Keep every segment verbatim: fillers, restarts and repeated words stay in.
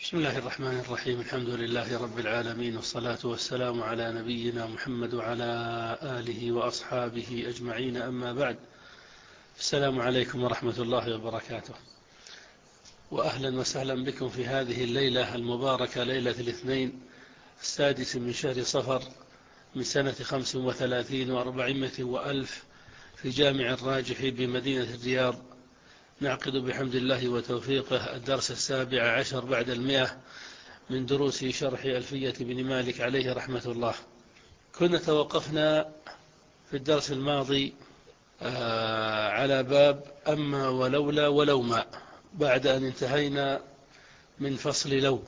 بسم الله الرحمن الرحيم. الحمد لله رب العالمين، والصلاة والسلام على نبينا محمد وعلى آله وأصحابه أجمعين، أما بعد. السلام عليكم ورحمة الله وبركاته، وأهلا وسهلا بكم في هذه الليلة المباركة، ليلة الاثنين السادس من شهر صفر من سنة خمس وثلاثين وأربعمائة وألف في جامع الراجح بمدينة الرياض. نعقد بحمد الله وتوفيقه الدرس السابع عشر بعد المئة من دروس شرح ألفية بن مالك عليه رحمة الله. كنا توقفنا في الدرس الماضي على باب أما ولولا ولو ما، بعد أن انتهينا من فصل لو.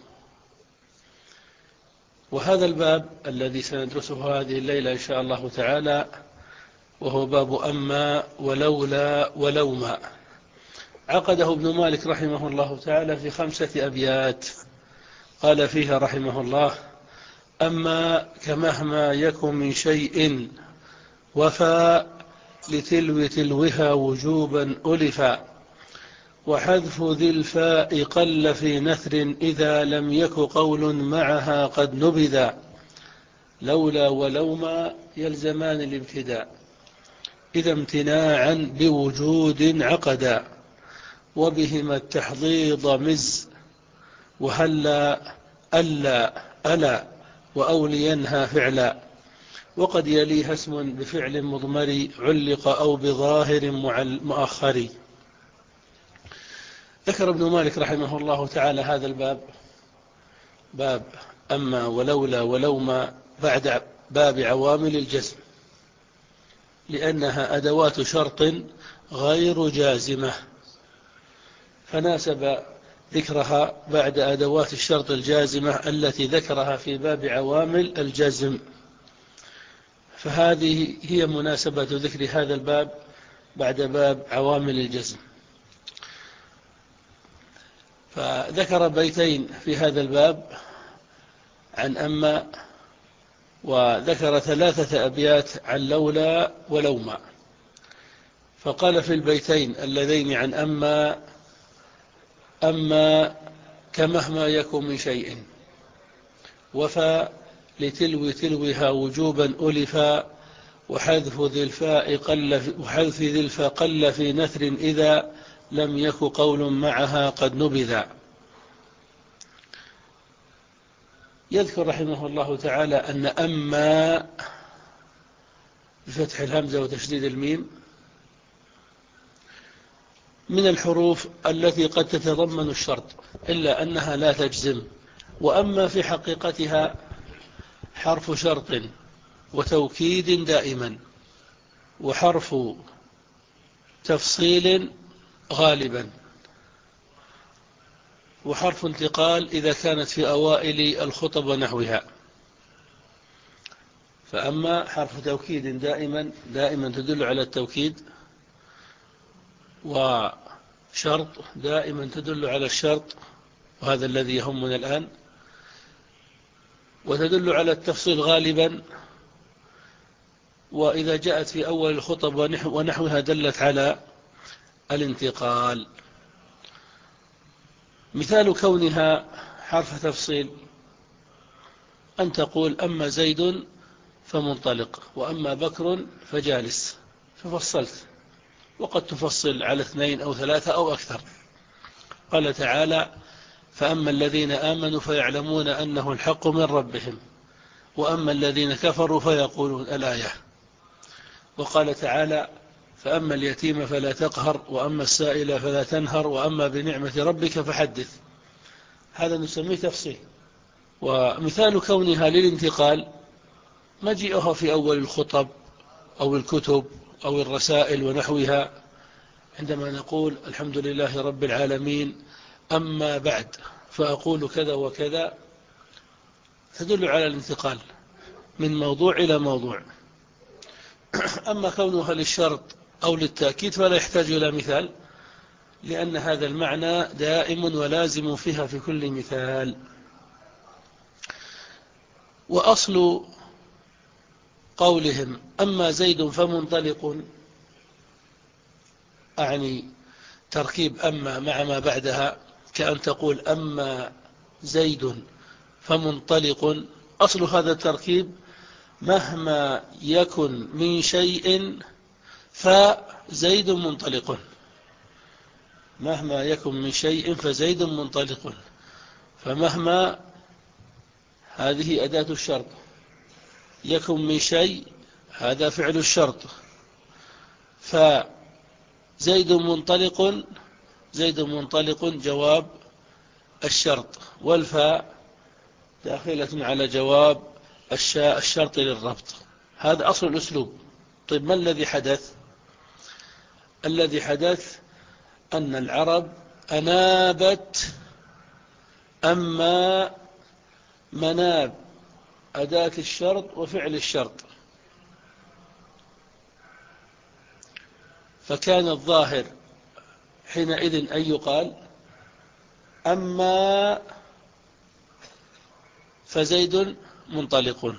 وهذا الباب الذي سندرسه هذه الليلة إن شاء الله تعالى وهو باب أما ولولا ولو ما، عقده ابن مالك رحمه الله تعالى في خمسة أبيات. قال فيها رحمه الله: أما كمهما يكن من شيء وفى لتلو تلوها وجوبا ألفا، وحذف ذي الفاء قل في نثر إذا لم يك قول معها قد نبذا، لولا ولوما يلزمان الابتداء إذا امتناعا بوجود عقدا، وبهما التحضيض مز وهلا ألا ألا وأولينها فعلا، وقد يليها اسم بفعل مضمر علق أو بظاهر مؤخر. ذكر ابن مالك رحمه الله تعالى هذا الباب، باب أما ولولا ولوما، بعد باب عوامل الجزم، لأنها أدوات شرط غير جازمة، فناسب ذكرها بعد أدوات الشرط الجازمة التي ذكرها في باب عوامل الجزم، فهذه هي مناسبة ذكر هذا الباب بعد باب عوامل الجزم. فذكر بيتين في هذا الباب عن أما، وذكر ثلاثة أبيات عن لولا ولوما. فقال في البيتين اللذين عن أما: أما كمهما يكن من شيء وفى لتلو تلوها وجوبا ألفا، وحذف ذي الفاء قل وحذف ذي الفاء قل في نثر إذا لم يك قول معها قد نبذا. يذكر رحمه الله تعالى أن أما بفتح الهمزة وتشديد الميم من الحروف التي قد تتضمن الشرط إلا أنها لا تجزم، وأما في حقيقتها حرف شرط وتوكيد دائما، وحرف تفصيل غالبا، وحرف انتقال إذا كانت في أوائل الخطب ونحوها. فأما حرف توكيد دائما دائما تدل على التوكيد، وشرط دائما تدل على الشرط، وهذا الذي يهمنا الآن، وتدل على التفصيل غالبا، وإذا جاءت في أول الخطب ونحوها دلت على الانتقال. مثال كونها حرف تفصيل أن تقول: أما زيد فمنطلق، وأما بكر فجالس، ففصلت، وقد تفصل على اثنين أو ثلاثة أو أكثر. قال تعالى: فأما الذين آمنوا فيعلمون أنه الحق من ربهم، وأما الذين كفروا فيقولون الآية. وقال تعالى: فأما اليتيم فلا تقهر، وأما السائل فلا تنهر، وأما بنعمة ربك فحدث. هذا نسميه تفصيل. ومثال كونها للانتقال مجيئها في أول الخطب أو الكتب أو الرسائل ونحوها، عندما نقول: الحمد لله رب العالمين، أما بعد فأقول كذا وكذا، تدل على الانتقال من موضوع إلى موضوع. أما كونها للشرط أو للتأكيد فلا يحتاج إلى مثال، لأن هذا المعنى دائم ولازم فيها في كل مثال. وأصل قولهم أما زيد فمنطلق، أعني تركيب أما مع ما بعدها، كأن تقول: أما زيد فمنطلق. أصل هذا التركيب مهما يكن من شيء فزيد منطلق، مهما يكن من شيء فزيد منطلق. فمهما هذه أداة الشرط، يكن من شيء هذا فعل الشرط، فزيد منطلق، زيد منطلق جواب الشرط، والفاء داخلة على جواب الشرط للربط. هذا أصل الأسلوب. طيب ما الذي حدث؟ الذي حدث أن العرب أنابت أما مناب أداة الشرط وفعل الشرط، فكان الظاهر حينئذ أن يقال أما فزيد منطلق.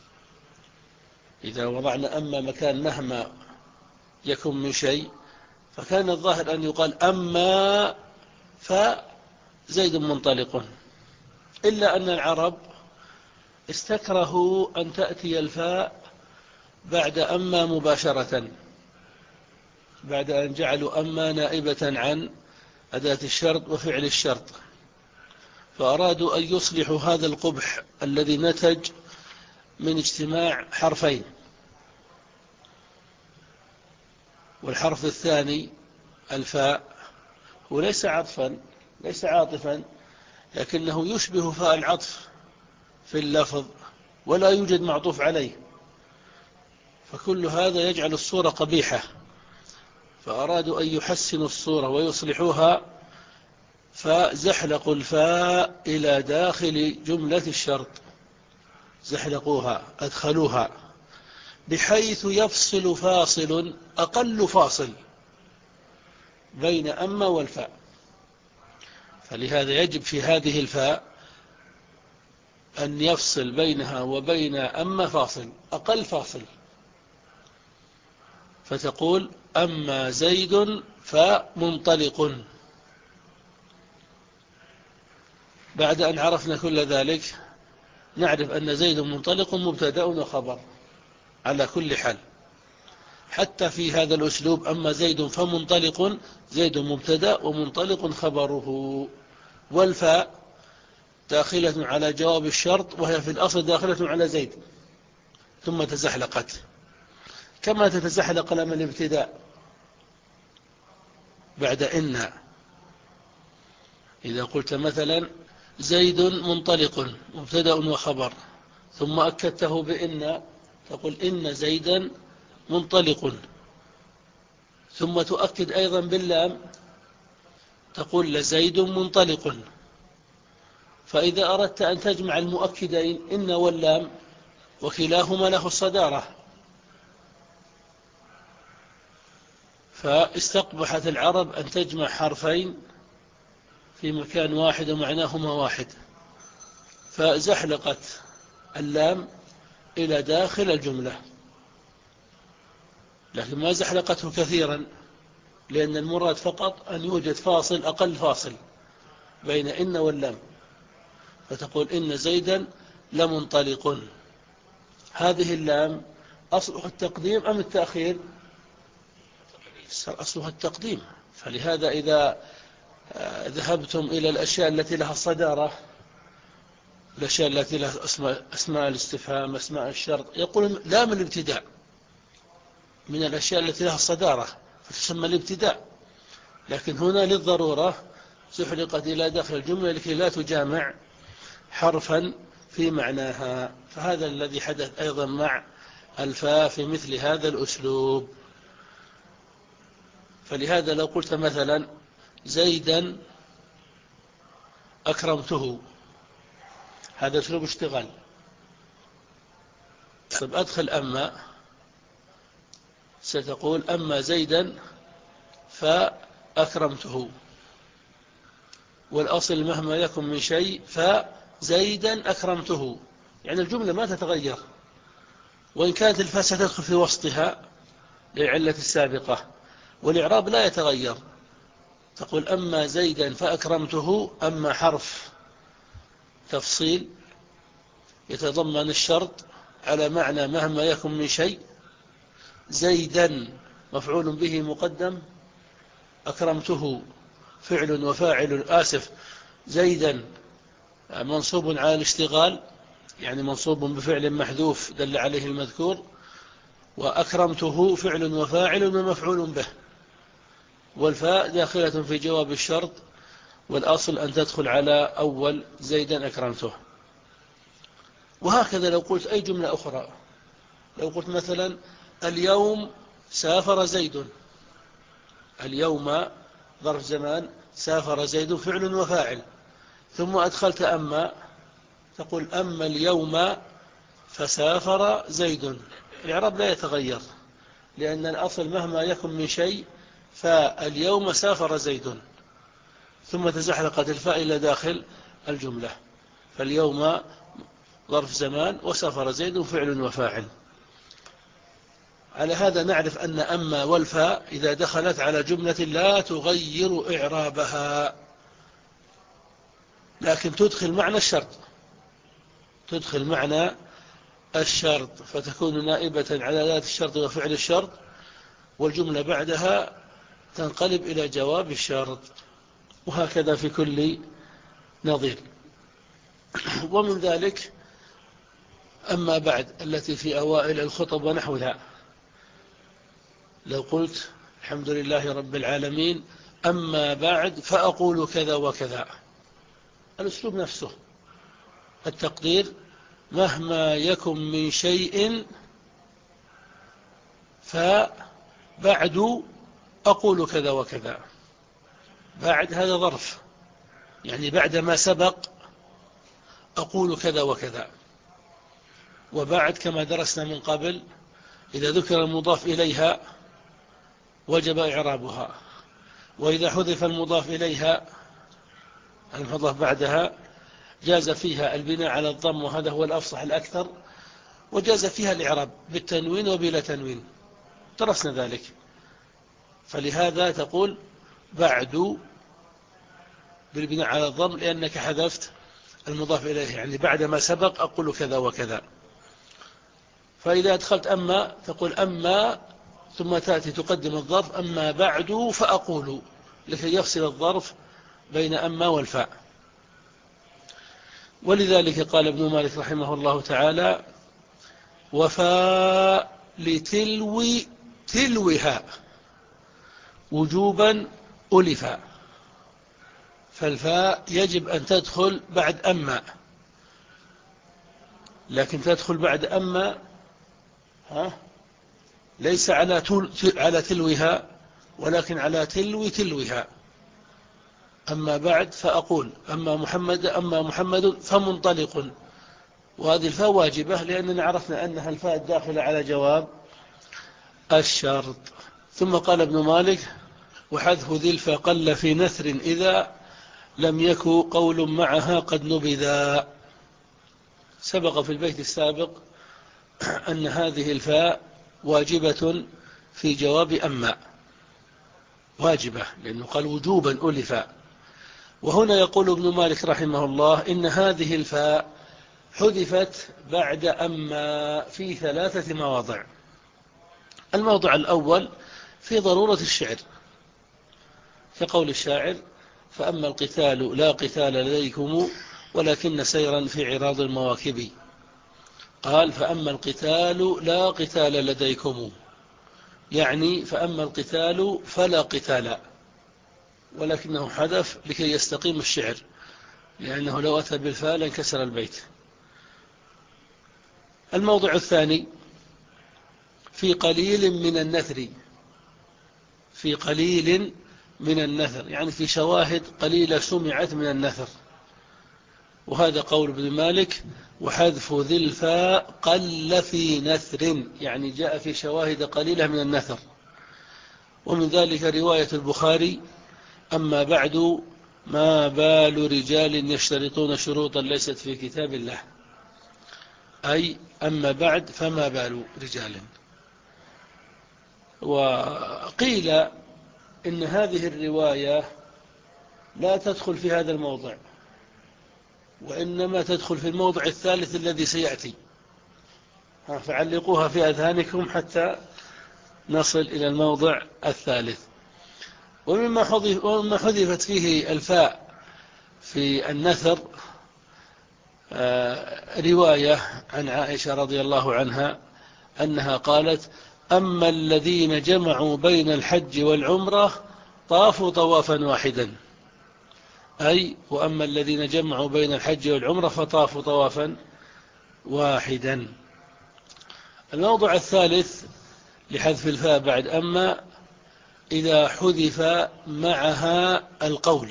إذا وضعنا أما مكان مهما يكن من شيء، فكان الظاهر أن يقال أما فزيد منطلق، إلا أن العرب استكرهوا أن تأتي الفاء بعد أما مباشرة، بعد أن جعلوا أما نائبة عن أداة الشرط وفعل الشرط، فأرادوا أن يصلحوا هذا القبح الذي نتج من اجتماع حرفين. والحرف الثاني الفاء هو ليس عطفا، ليس عاطفا، لكنه يشبه فاء العطف في اللفظ ولا يوجد معطوف عليه، فكل هذا يجعل الصورة قبيحة، فأرادوا أن يحسنوا الصورة ويصلحوها، فزحلقوا الفاء إلى داخل جملة الشرط، زحلقوها أدخلوها بحيث يفصل فاصل أقل فاصل بين أما والفاء. فلهذا يجب في هذه الفاء أن يفصل بينها وبين أما فاصل أقل فاصل، فتقول أما زيد فمنطلق. بعد أن عرفنا كل ذلك نعرف أن زيد منطلق مبتدأ وخبر على كل حال. حتى في هذا الأسلوب أما زيد فمنطلق، زيد مبتدأ ومنطلق خبره، والفاء داخلة على جواب الشرط وهي في الأصل داخلة على زيد ثم تزحلقت، كما تتزحلق لما الابتداء بعد إن. إذا قلت مثلا زيد منطلق مبتدأ وخبر ثم أكدته بإن، تقول إن زيدا منطلق، ثم تؤكد أيضا باللام تقول لزيد منطلق. فإذا أردت أن تجمع المؤكدين إن واللام وكلاهما له الصدارة، فاستقبحت العرب أن تجمع حرفين في مكان واحد ومعناهما واحد، فزحلقت اللام إلى داخل الجملة، لكن ما زحلقته كثيرا، لأن المراد فقط أن يوجد فاصل أقل فاصل بين إن واللام، فتقول إن زيدا لمنطلق. هذه اللام أصلها التقديم أم التأخير؟ أصلها التقديم. فلهذا إذا ذهبتم إلى الأشياء التي لها الصدارة، الأشياء التي لها أسماء, أسماء الاستفهام، أسماء الشرط، يقول لام الابتداء من الأشياء التي لها الصدارة فتسمى الابتداء، لكن هنا للضرورة زحلقت إلى داخل الجملة لكي لا تجامع حرفا في معناها. فهذا الذي حدث أيضا مع الفاء في مثل هذا الأسلوب. فلهذا لو قلت مثلا زيدا أكرمته، هذا أسلوب اشتغال. طب أدخل أما، ستقول أما زيدا فأكرمته، والأصل مهما يكن من شيء فزيدا أكرمته، يعني الجملة ما تتغير، وإن كانت الفاء ستدخل في وسطها للعلة السابقة، والإعراب لا يتغير. تقول أما زيدا فأكرمته، أما حرف تفصيل يتضمن الشرط على معنى مهما يكن من شيء. زيدا مفعول به مقدم، أكرمته فعل وفاعل آسف زيدا منصوب على الاشتغال، يعني منصوب بفعل محذوف دل عليه المذكور، وأكرمته فعل وفاعل ومفعول به، والفاء داخلة في جواب الشرط، والأصل أن تدخل على أول زيدا أكرمته. وهكذا لو قلت أي جملة أخرى، لو قلت مثلا اليوم سافر زيد، اليوم ظرف زمان، سافر زيد فعل وفاعل، ثم أدخلت أما، تقول أما اليوم فسافر زيد، الإعراب لا يتغير، لأن الأصل مهما يكن من شيء فاليوم سافر زيد، ثم تزحلقت الفاء إلى داخل الجملة، فاليوم ظرف زمان وسافر زيد فعل وفاعل. على هذا نعرف أن أما والفاء إذا دخلت على جملة لا تغير إعرابها، لكن تدخل معنى الشرط، تدخل معنى الشرط فتكون نائبة على ذات الشرط وفعل الشرط، والجملة بعدها تنقلب إلى جواب الشرط، وهكذا في كل نظير. ومن ذلك أما بعد التي في أوائل الخطب ونحوها، لو قلت الحمد لله رب العالمين أما بعد فأقول كذا وكذا، الأسلوب نفسه، التقدير مهما يكن من شيء فبعد أقول كذا وكذا. بعد هذا ظرف، يعني بعد ما سبق أقول كذا وكذا. وبعد كما درسنا من قبل إذا ذكر المضاف إليها وجب إعرابها، وإذا حذف المضاف إليها المضاف بعدها جاز فيها البناء على الضم، وهذا هو الأفصح الأكثر، وجاز فيها الإعراب بالتنوين وبلا تنوين، درسنا ذلك. فلهذا تقول بعد بالبناء على الضم لأنك حذفت المضاف إليه، يعني بعد ما سبق أقول كذا وكذا. فإذا أدخلت أما تقول أما، ثم تأتي تقدم الظرف أما بعد فأقول، لكي يفصل الظرف بين أما والفاء. ولذلك قال ابن مالك رحمه الله تعالى وفاء لتلو تلوها وجوبا ألفا، فالفاء يجب أن تدخل بعد أما، لكن تدخل بعد أما ها ليس على على تلوها، ولكن على تلو تلوها. أما بعد فأقول أما محمد أما محمد فمنطلق، وهذه الفاء واجبة لأننا عرفنا أنها الفاء الداخلة على جواب الشرط. ثم قال ابن مالك وحذف ذي الفاء قل في نثر إذا لم يكن قول معها قد نبذا. سبق في البيت السابق أن هذه الفاء واجبة في جواب أما، واجبة لأنه قال وجوبا ألفا. وهنا يقول ابن مالك رحمه الله إن هذه الفاء حذفت بعد أما في ثلاثة مواضع. الموضع الأول في ضرورة الشعر، كقول الشاعر فأما القتال لا قتال لديكم ولكن سيرا في عراض المواكب. قال فأما القتال لا قتال لديكم، يعني فأما القتال فلا قتال، ولكنه حذف لكي يستقيم الشعر، لأنه لو أتى بالفاء لانكسر البيت. الموضع الثاني في قليل من النثر، في قليل من النثر يعني في شواهد قليلة سمعت من النثر، وهذا قول ابن مالك وحذف ذي الفاء قل في نثر، يعني جاء في شواهد قليلة من النثر. ومن ذلك رواية البخاري أما بعد ما بال رجال يشترطون شروطا ليست في كتاب الله، أي أما بعد فما بال رجال. وقيل إن هذه الرواية لا تدخل في هذا الموضع، وإنما تدخل في الموضع الثالث الذي سيأتي، فعلقوها في أذهانكم حتى نصل إلى الموضع الثالث. ومما حذف ومما حذفت فيه الفاء في النثر رواية عن عائشة رضي الله عنها أنها قالت: أما الذين جمعوا بين الحج والعمرة طافوا طوافا واحدا، أي وأما الذين جمعوا بين الحج والعمرة فطافوا طوافا واحدا. الموضع الثالث لحذف الفاء بعد أما إذا حذف معها القول،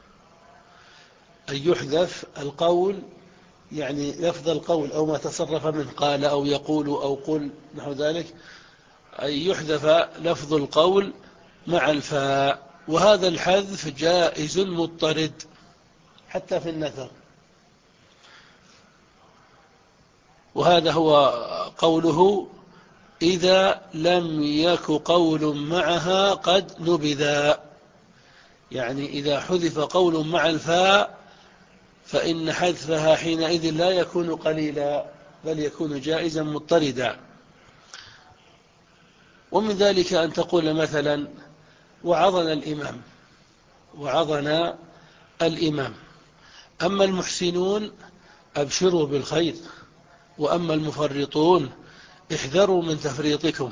أن يحذف القول، يعني لفظ القول أو ما تصرف منه، قال أو يقول أو قل نحو ذلك، أن يحذف لفظ القول مع الفاء. وهذا الحذف جائز مضطرد حتى في النثر. وهذا هو قوله: إذا لم يك قول معها قد نبذا، يعني إذا حذف قول مع الفاء فإن حذفها حينئذ لا يكون قليلا بل يكون جائزا مضطردا. ومن ذلك أن تقول مثلا: وعظنا الإمام، وعظنا الإمام، أما المحسنون أبشروا بالخير، وأما المفرطون احذروا من تفريطكم.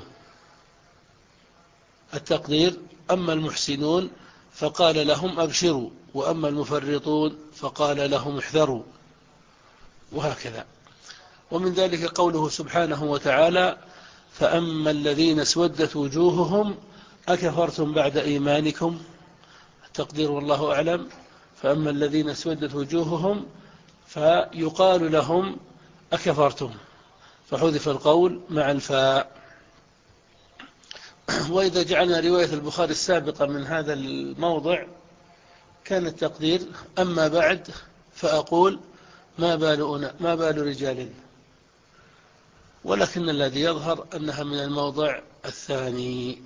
التقدير: أما المحسنون فقال لهم أبشروا، وأما المفرطون فقال لهم احذروا، وهكذا. ومن ذلك قوله سبحانه وتعالى: فأما الذين اسودت وجوههم أكفرتم بعد إيمانكم. التقدير والله أعلم: فأما الذين اسودت وجوههم فيقال لهم أكفرتم، فحذف القول مع الفاء. وإذا جعلنا رواية البخاري السابقة من هذا الموضع كان التقدير: أما بعد فأقول ما بال, ما بال رجال، ولكن الذي يظهر أنها من الموضع الثاني.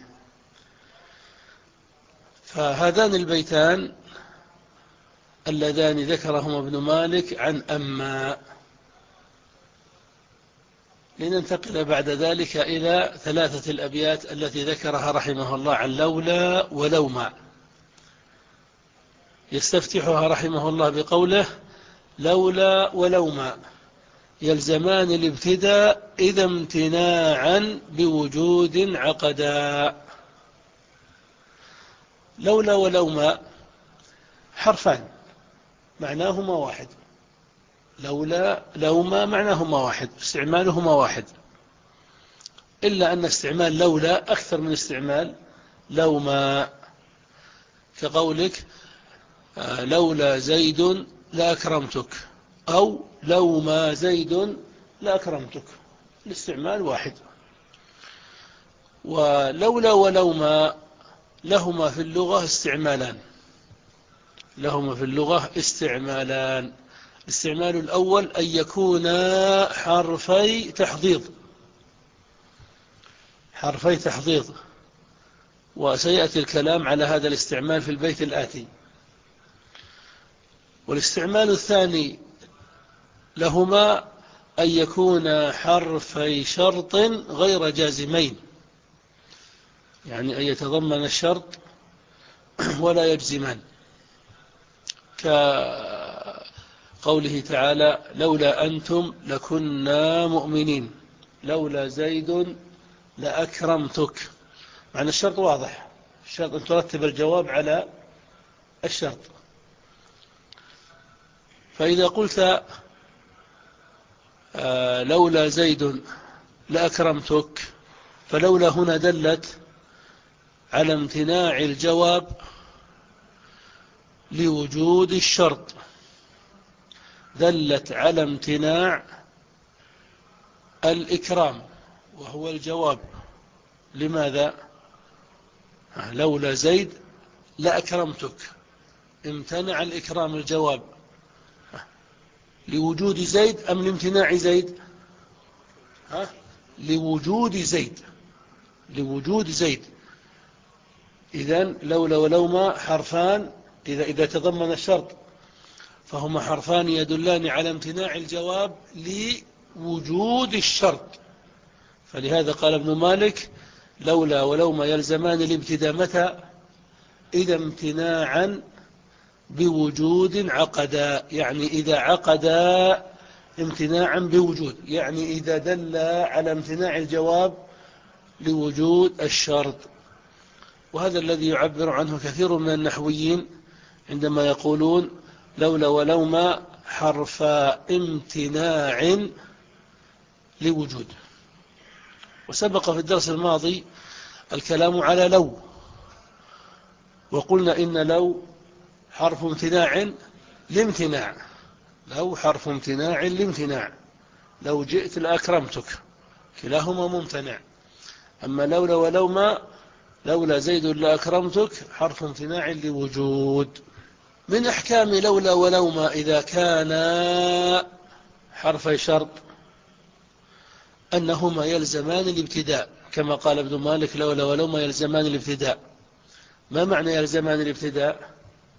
فهذان البيتان اللذان ذكرهما ابن مالك عن أما. لننتقل بعد ذلك إلى ثلاثة الأبيات التي ذكرها رحمه الله عن لولا ولوما. يستفتحها رحمه الله بقوله: لولا ولوما يلزمان الابتداء إذا امتناعا بوجود عقدا. لولا ولوما حرفان معناهما واحد، لولا لوما معناهما واحد، استعمالهما واحد، إلا أن استعمال لولا أكثر من استعمال لوما، كقولك: لولا زيد لأكرمتك، أو لوما زيد لأكرمتك، الاستعمال واحد. ولولا ولوما لهما في اللغة استعمالان، لهما في اللغة استعمالان. الاستعمال الأول أن يكونا حرفي تحضيض، حرفي تحضيض، وسيأتي الكلام على هذا الاستعمال في البيت الآتي. والاستعمال الثاني لهما أن يكون حرفي شرط غير جازمين، يعني أن يتضمن الشرط ولا يجزمان، كقوله تعالى: لولا أنتم لكنا مؤمنين، لولا زيد لأكرمتك. معنى الشرط واضح، الشرط أن ترتب الجواب على الشرط. فإذا قلت آه لولا زيد لأكرمتك، فلولا هنا دلت على امتناع الجواب لوجود الشرط، دلت على امتناع الإكرام وهو الجواب. لماذا؟ لولا زيد لأكرمتك، امتنع الإكرام الجواب لوجود زيد أم لامتناع زيد؟ ها؟ لوجود زيد، لوجود زيد. إذن لولا ولوما حرفان إذا, إذا تضمن الشرط فهما حرفان يدلان على امتناع الجواب لوجود الشرط. فلهذا قال ابن مالك لولا ولوما يلزمان الابتداء متى؟ إذا امتناعا بوجود عقدا، يعني إذا عقدا امتناعا بوجود، يعني إذا دل على امتناع الجواب لوجود الشرط. وهذا الذي يعبر عنه كثير من النحويين عندما يقولون لولا ولوما حرف امتناع لوجود. وسبق في الدرس الماضي الكلام على لو، وقلنا إن لو حرف امتناع لامتناع، لو حرف امتناع لامتناع، لو جئت لأكرمتك، كلاهما ممتنع. أما لولا ولوما لولا زيد لأكرمتك حرف امتناع لوجود. من أحكام لولا ولوما إذا كان حرفي شرط أنهما يلزمان الابتداء، كما قال ابن مالك لولا ولوما يلزمان الابتداء. ما معنى يلزمان الابتداء؟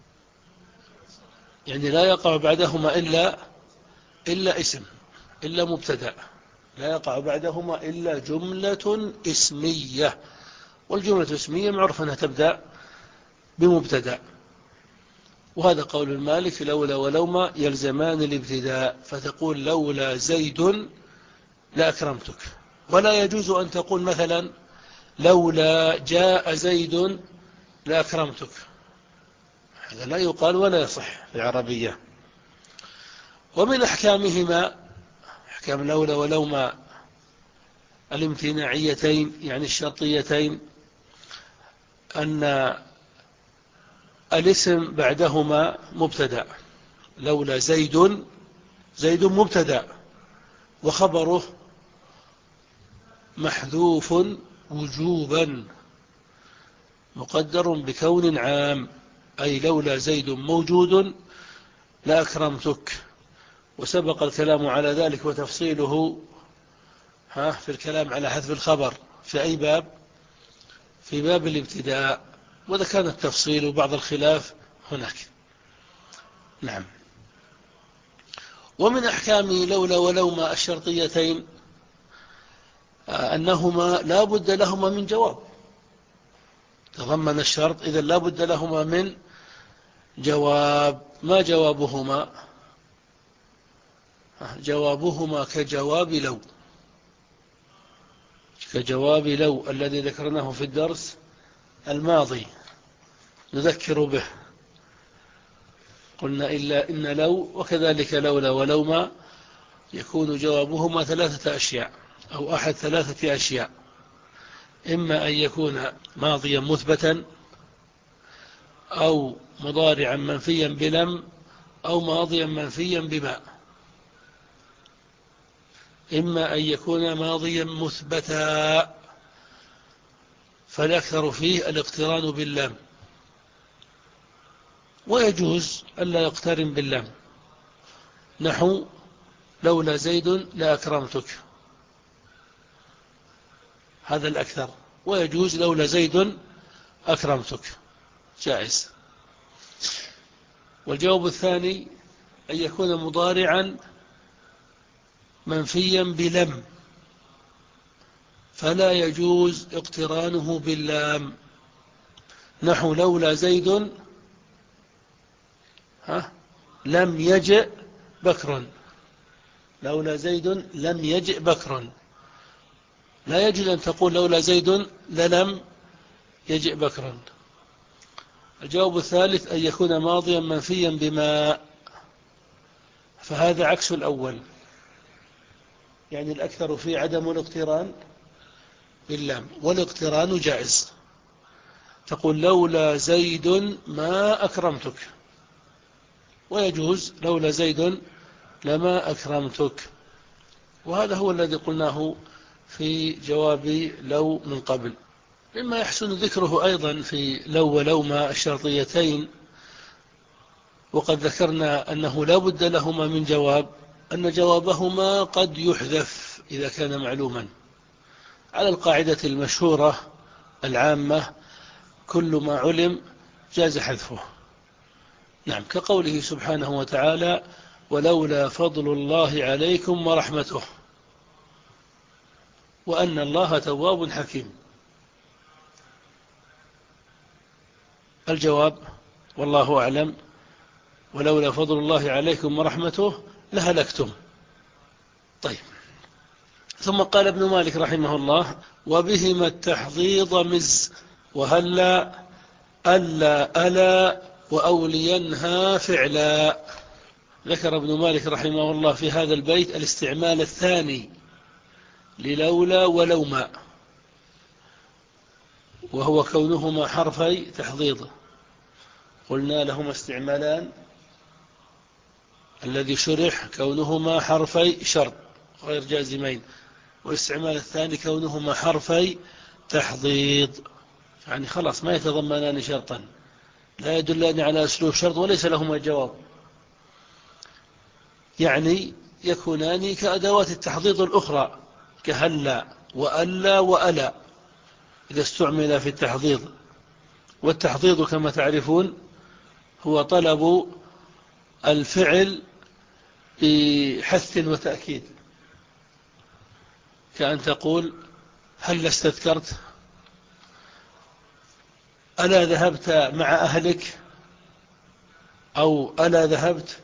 يعني لا يقع بعدهما إلا إلا اسم، إلا مبتدأ، لا يقع بعدهما إلا جملة اسمية، والجملة الاسمية معروف أنها تبدأ بمبتدأ. وهذا قول المالك لولا ولوما يلزمان الابتداء، فتقول لولا زيد لأكرمتك. ولا يجوز أن تقول مثلا لولا جاء زيد لأكرمتك، هذا لا يقال ولا يصح في العربية. ومن أحكامهما أحكام لولا ولوما الامتناعيتين يعني الشرطيتين أن الاسم بعدهما مبتدأ، لولا زيد، زيد مبتدأ وخبره محذوف وجوبا مقدر بكون عام، أي لولا زيد موجود لأكرمتك. وسبق الكلام على ذلك وتفصيله ها في الكلام على حذف الخبر في أي باب؟ في باب الابتداء، وذا كان التفصيل وبعض الخلاف هناك. نعم. ومن أحكام لولا ولوما الشرطيتين أنهما لا بد لهما من جواب، تضمن الشرط إذا لا بد لهما من جواب. ما جوابهما؟ جوابهما كجواب لو، كجواب لو الذي ذكرناه في الدرس الماضي، نذكر به. قلنا إلا إن لو وكذلك لولا ولوما يكون جوابهما ثلاثة أشياء أو أحد ثلاثة أشياء، إما أن يكون ماضيا مثبتا أو مضارعا منفيا بلم أو ماضيا منفيا بما. إما أن يكون ماضيا مثبتا فالأكثر فيه الاقتران باللام، ويجوز ألا يقترن باللام، نحو لولا زيد لأكرمتك، هذا الأكثر. ويجوز لولا زيد أكرمتك، جائز. والجواب الثاني أن يكون مضارعا منفيا بلم فلا يجوز اقترانه باللام، نحو لولا زيد ها لم يجئ بكر، لولا زيد لم يجئ بكر، لا يجوز أن تقول لولا زيد للم يجئ بكر. الجواب الثالث أن يكون ماضيا منفيا بما، فهذا عكس الأول، يعني الأكثر في عدم الاقتران باللام، والاقتران جائز. تقول لولا زيد ما أكرمتك، ويجوز لولا زيد لما أكرمتك. وهذا هو الذي قلناه في جواب لو من قبل. مما يحسن ذكره أيضا في لو ولوما الشرطيتين، وقد ذكرنا أنه لا بد لهما من جواب، أن جوابهما قد يحذف إذا كان معلوما، على القاعدة المشهورة العامة كل ما علم جاز حذفه. نعم، كقوله سبحانه وتعالى: ولولا فضل الله عليكم ورحمته وأن الله تواب حكيم. الجواب والله أعلم: ولولا فضل الله عليكم ورحمته لهلكتم. طيب، ثم قال ابن مالك رحمه الله: وبهما التحضيض مز وهلا ألا ألا وأولينها فعلا. ذكر ابن مالك رحمه الله في هذا البيت الاستعمال الثاني للولا ولوما، وهو كونهما حرفي تحضيض. قلنا لهما استعمالان: الذي شرح كونهما حرفي شرط غير جازمين، والاستعمال الثاني كونهما حرفي تحضيض، يعني خلاص ما يتضمنان شرطا، لا يدلان على أسلوب شرط وليس لهما جواب، يعني يكونان كأدوات التحضيض الأخرى كهلا وألا وألا إذا استعمل في التحضيض. والتحضيض كما تعرفون هو طلب الفعل بحث وتأكيد، كأن تقول: هل استذكرت؟ ألا ذهبت مع أهلك؟ أو ألا ذهبت؟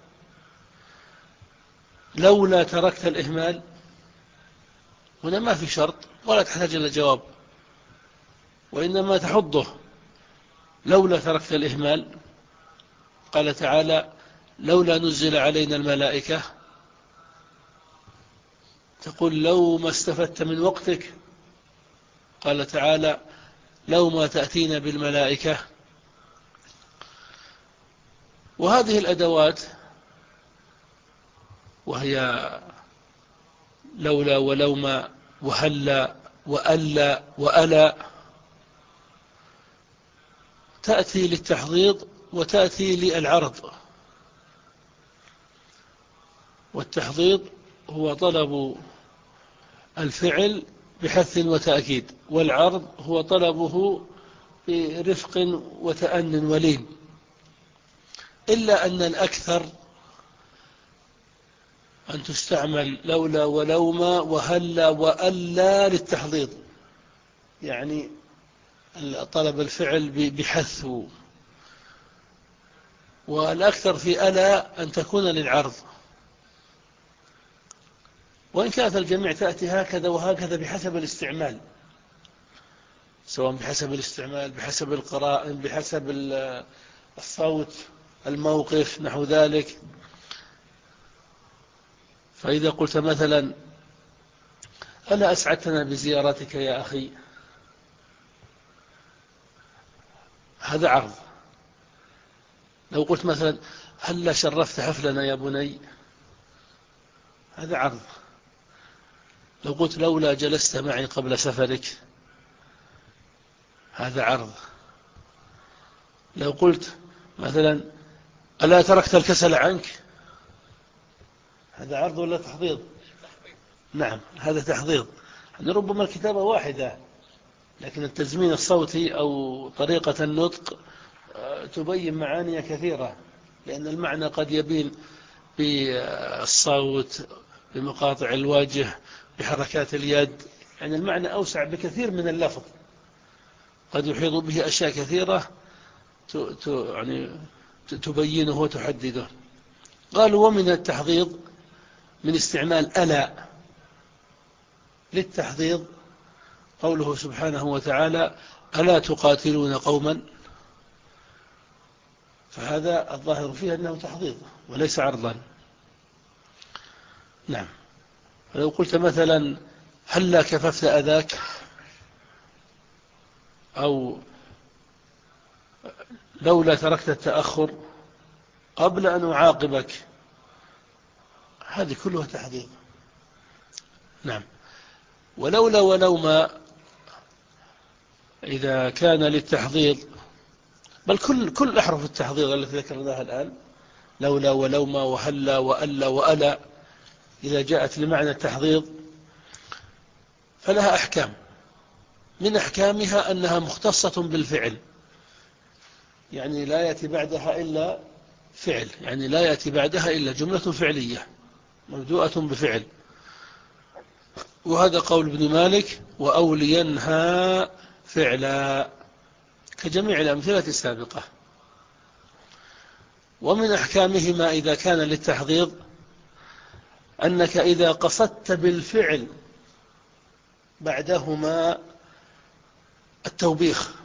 لولا تركت الإهمال. هنا ما في شرط ولا تحتاج إلى جواب، وإنما تحضه: لولا تركت الإهمال. قال تعالى: لولا نزل علينا الملائكة. تقول: لو ما استفدت من وقتك. قال تعالى: لو ما تأتينا بالملائكة. وهذه الأدوات وهي لولا ولوما وهلا وألا وألا تأتي للتحضيض وتأتي للعرض. والتحضيض هو طلب الفعل بحث وتأكيد، والعرض هو طلبه برفق وتأن ولين، إلا أن الأكثر أن تستعمل لولا ولوما وهلا وألا للتحضيض، يعني طلب الفعل بحث. والأكثر في ألا أن تكون للعرض، وإن كانت الجميع تأتي هكذا وهكذا بحسب الاستعمال، سواء بحسب الاستعمال، بحسب القرائن، بحسب الصوت، الموقف، نحو ذلك. فإذا قلت مثلا: ألا أسعدتنا بزيارتك يا أخي؟ هذا عرض. لو قلت مثلا: هلا شرفت حفلنا يا بني؟ هذا عرض. لو قلت: لولا جلست معي قبل سفرك؟ هذا عرض. لو قلت مثلا: ألا تركت الكسل عنك؟ هذا عرض ولا تحضيض؟ نعم، هذا تحضيض. يعني ربما الكتابة واحدة، لكن التزمين الصوتي أو طريقة النطق تبين معاني كثيرة، لأن المعنى قد يبين بالصوت، بمقاطع الوجه، بحركات اليد، يعني المعنى أوسع بكثير من اللفظ، قد يحيط به أشياء كثيرة يعني تبينه وتحدده. قالوا: ومن التحضيض من استعمال ألا للتحضيض قوله سبحانه وتعالى: ألا تقاتلون قوما. فهذا الظاهر فيه أنه تحضيض وليس عرضا. نعم. لو قلت مثلا: هلا كففت أذاك؟ أو لولا تركت التأخر قبل أن أعاقبك؟ هذه كلها تحضيض. نعم. ولولا ولوما إذا كان للتحضيض، بل كل كل أحرف التحضيض التي ذكرناها الآن، لولا ولوما وهلا وألا وألا، إذا جاءت لمعنى التحضيض فلها أحكام. من أحكامها أنها مختصة بالفعل، يعني لا يأتي بعدها إلا فعل، يعني لا يأتي بعدها إلا جملة فعلية مبدوءة بفعل. وهذا قول ابن مالك: وأولينها فعلا، كجميع الأمثلة السابقة. ومن أحكامهما إذا كان للتحضيض أنك إذا قصدت بالفعل بعدهما التوبيخ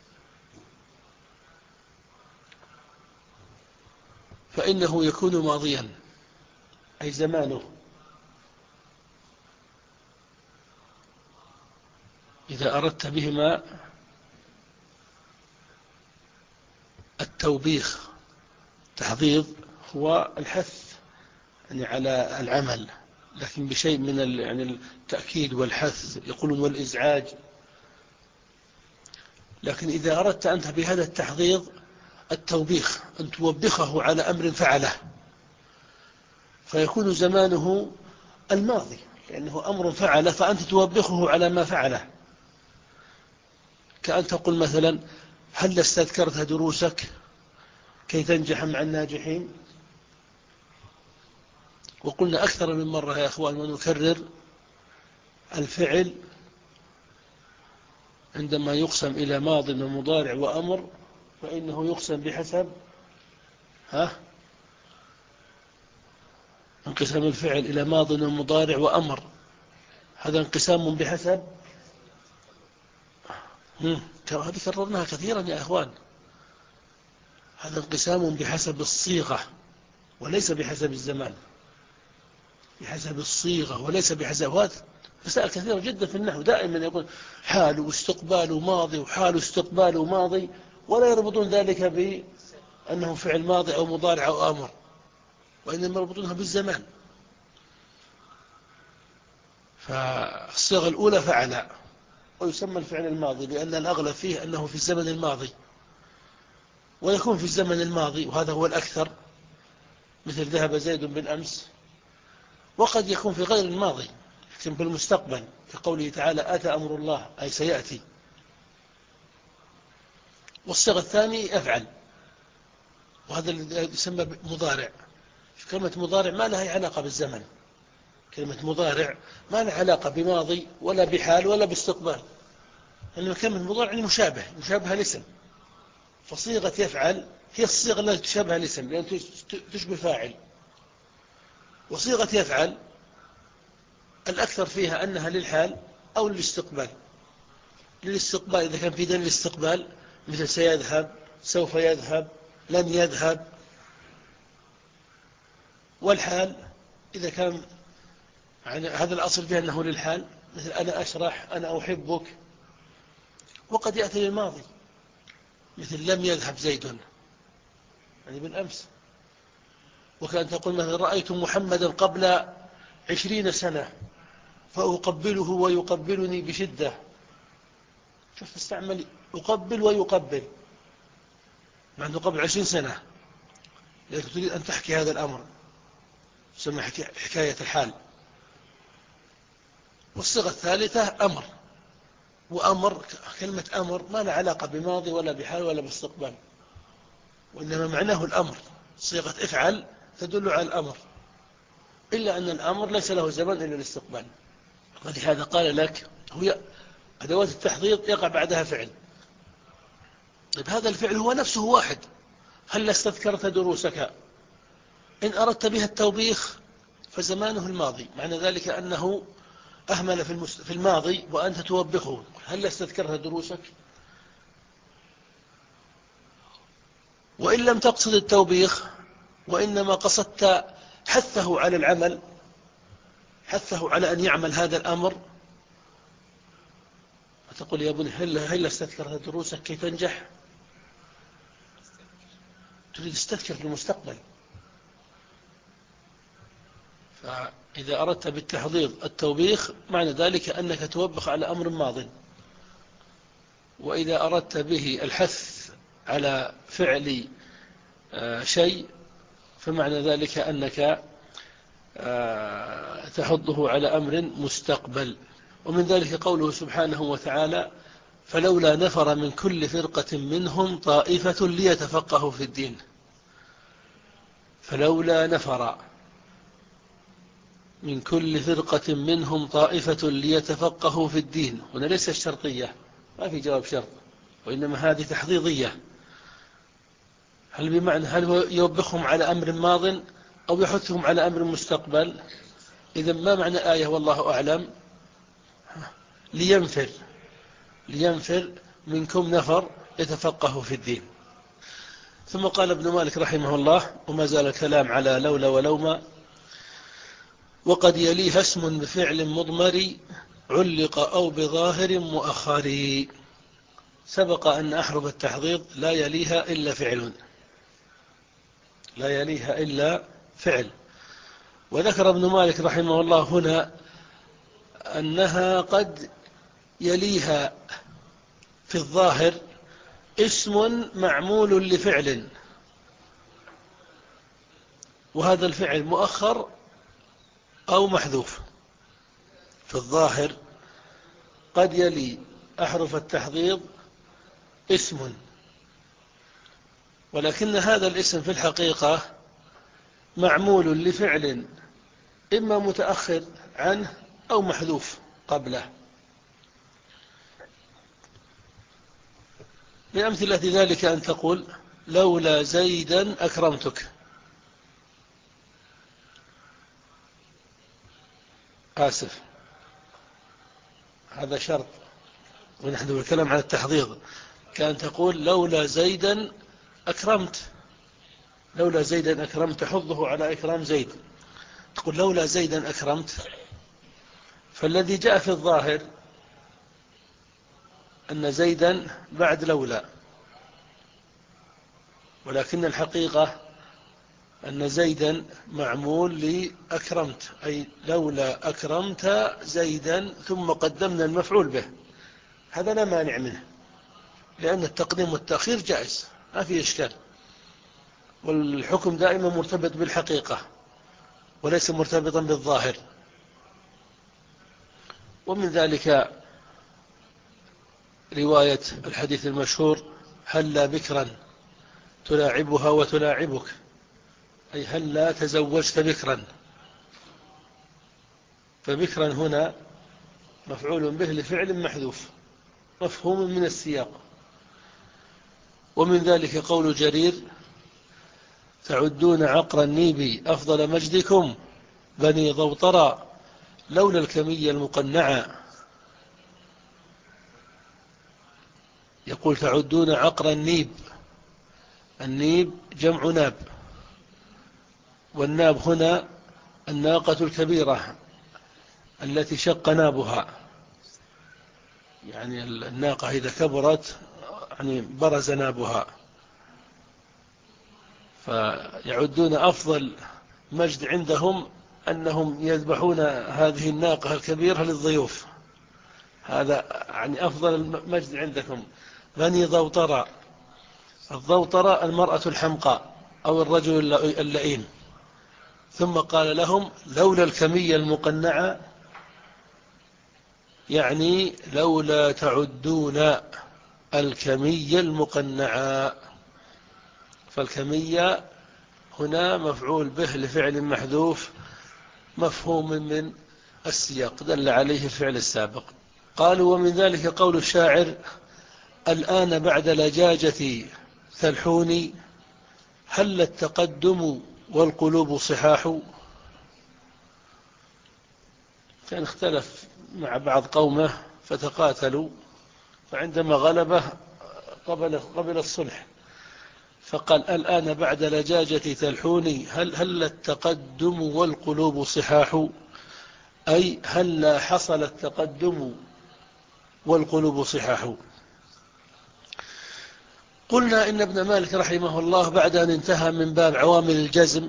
فإنه يكون ماضيا، أي زمانه. إذا أردت بهما التوبيخ، تحضيض هو الحث يعني على العمل، لكن بشيء من يعني التأكيد والحث، يقولون والإزعاج. لكن إذا أردت أنت بهذا التحضيض التوبيخ، أن توبخه على أمر فعله، فيكون زمانه الماضي، لأنه أمر فعله فأنت توبخه على ما فعله. كأن تقول مثلا: هل استذكرت دروسك كي تنجح مع الناجحين؟ وقلنا أكثر من مرة يا أخوان ونكرر: الفعل عندما يقسم إلى ماض ومضارع وأمر فإنه يقسم بحسب ها انقسام الفعل إلى ماض ومضارع وأمر، هذا انقسام بحسب هذه كررناها كثيرا يا أخوان. هذا انقسام بحسب الصيغة وليس بحسب الزمان، بحسب الصيغة وليس بحسب هذا. مسائل كثيرة جدا في النحو، دائما يقول حال واستقبال وماضي وحال واستقبال وماضي، ولا يربطون ذلك بأنه فعل ماضي أو مضارع أو أمر، وإنما يربطونها بالزمان. فالصيغة الأولى فعل، ويسمى الفعل الماضي لأن الأغلب فيه أنه في الزمن الماضي، ويكون في الزمن الماضي وهذا هو الأكثر، مثل ذهب زيد بالأمس. وقد يكون في غير الماضي لكن في المستقبل، في قوله تعالى: آتى أمر الله، أي سيأتي. والصيغة الثانية أفعل، وهذا الذي يسمى مضارع. كلمة مضارع ما لها علاقة بالزمن، كلمة مضارع ما لها علاقة بماضي ولا بحال ولا باستقبال، لأن كلمة مضارع يعني مشابه، مشابهة الاسم. فصيغة يفعل هي الصيغة التي تشابه الاسم لأن تشبه فاعل. وصيغة يفعل الأكثر فيها أنها للحال أو للاستقبال. للاستقبال إذا كان في دليل الاستقبال مثل سيذهب، سوف يذهب، لن يذهب. والحال إذا كان يعني هذا الأصل فيها أنه للحال، مثل أنا أشرح، أنا أحبك. وقد يأتي للماضي مثل لم يذهب زيد، يعني بالأمس. وكان تقول مثلا: رأيت محمدا قبل عشرين سنة فأقبله ويقبلني بشدة. شوف تستعمل أقبل ويقبل مع أنه قبل عشرين سنة، لأنك تريد أن تحكي هذا الأمر، تسمى حكاية الحال. والصيغة الثالثة أمر، وأمر كلمة أمر ما له علاقة بماضي ولا بحال ولا باستقبال، وإنما معناه الأمر. صيغة افعل تدل على الأمر، إلا أن الأمر ليس له زمن إلا الاستقبال. ولهذا قال لك هو أدوات التحضيض يقع بعدها فعل. طيب هذا الفعل هو نفسه واحد: هل استذكرت دروسك؟ إن أردت بها التوبيخ فزمانه الماضي، معنى ذلك أنه أهمل في الماضي وأنت توبخه: هل استذكرت دروسك؟ وإن لم تقصد التوبيخ وإنما قصدت حثه على العمل، حثه على أن يعمل هذا الأمر، فتقول: يا ابني هل, هل استذكرت دروسك كي تنجح؟ تريد تستذكر في المستقبل. فإذا أردت بالتحضيض التوبيخ معنى ذلك أنك توبخ على أمر ماض. وإذا أردت به الحث على فعل شيء فمعنى ذلك أنك تحضه على أمر مستقبل. ومن ذلك قوله سبحانه وتعالى: فلولا نفر من كل فرقة منهم طائفة ليتفقهوا في الدين. فلولا نفر من كل فرقة منهم طائفة ليتفقهوا في الدين. هنا ليس الشرطية، ما في جواب شرط، وإنما هذه تحضيضية. هل بمعنى هل هو يوبخهم على أمر ماض أو يحثهم على أمر مستقبل؟ إذا ما معنى آية والله أعلم؟ لينفر لينفر منكم نفر يتفقهوا في الدين. ثم قال ابن مالك رحمه الله، وما زال الكلام على لولا ولوما: وقد يليها اسم بفعل مضمر علق أو بظاهر مؤخر. سبق أن أحرف التحضيض لا يليها إلا فعل، لا يليها إلا فعل. وذكر ابن مالك رحمه الله هنا أنها قد يليها في الظاهر اسم معمول لفعل، وهذا الفعل مؤخر أو محذوف. في الظاهر قد يلي أحرف التحضيض اسم، ولكن هذا الاسم في الحقيقة معمول لفعل إما متأخر عنه أو محذوف قبله. من أمثلة ذلك أن تقول: لولا زيدا أكرمتك. آسف، هذا شرط، ونحن نتكلم عن التحضيض. كان تقول: لولا زيدا أكرمت، لولا زيدا أكرمت تحضه على إكرام زيد. تقول لولا زيدا أكرمت، فالذي جاء في الظاهر أن زيدا بعد لولا، ولكن الحقيقة أن زيدا معمول لأكرمت، أي لولا أكرمت زيدا ثم قدمنا المفعول به. هذا لا مانع منه، لأن التقديم والتأخير جائز، ما في إشكال، والحكم دائما مرتبط بالحقيقة وليس مرتبطا بالظاهر. ومن ذلك رواية الحديث المشهور: هلا بكرا تلاعبها وتلاعبك، أي هلا تزوجت بكرا. فبكرا هنا مفعول به لفعل محذوف مفهوم من السياق. ومن ذلك قول جرير: تعدون عقر النيب أفضل مجدكم بني ضوطرا لولا الكمية المقنعة. يقول: تعدون عقر النيب، النيب جمع ناب، والناب هنا الناقة الكبيرة التي شق نابها، يعني الناقة إذا كبرت يعني برز نابها. فيعدون أفضل مجد عندهم أنهم يذبحون هذه الناقة الكبيرة للضيوف، هذا يعني أفضل المجد عندكم. بني ضوطرة، الضوطرة المرأة الحمقاء أو الرجل اللئيم. ثم قال لهم: لولا الكمية المقنعة، يعني لولا تعدون الكمية المقنعة. فالكمية هنا مفعول به لفعل محذوف مفهوم من السياق دل عليه الفعل السابق. قالوا: ومن ذلك قول الشاعر: الآن بعد لجاجتي تلحوني هل التقدم والقلوب صحاح. كان اختلف مع بعض قومه فتقاتلوا، فعندما غلبه قبل, قبل الصلح، فقال: الآن بعد لجاجتي تلحوني هل, هل التقدم والقلوب صحاح، أي هل حصل التقدم والقلوب صحاح. قلنا إن ابن مالك رحمه الله بعد أن انتهى من باب عوامل الجزم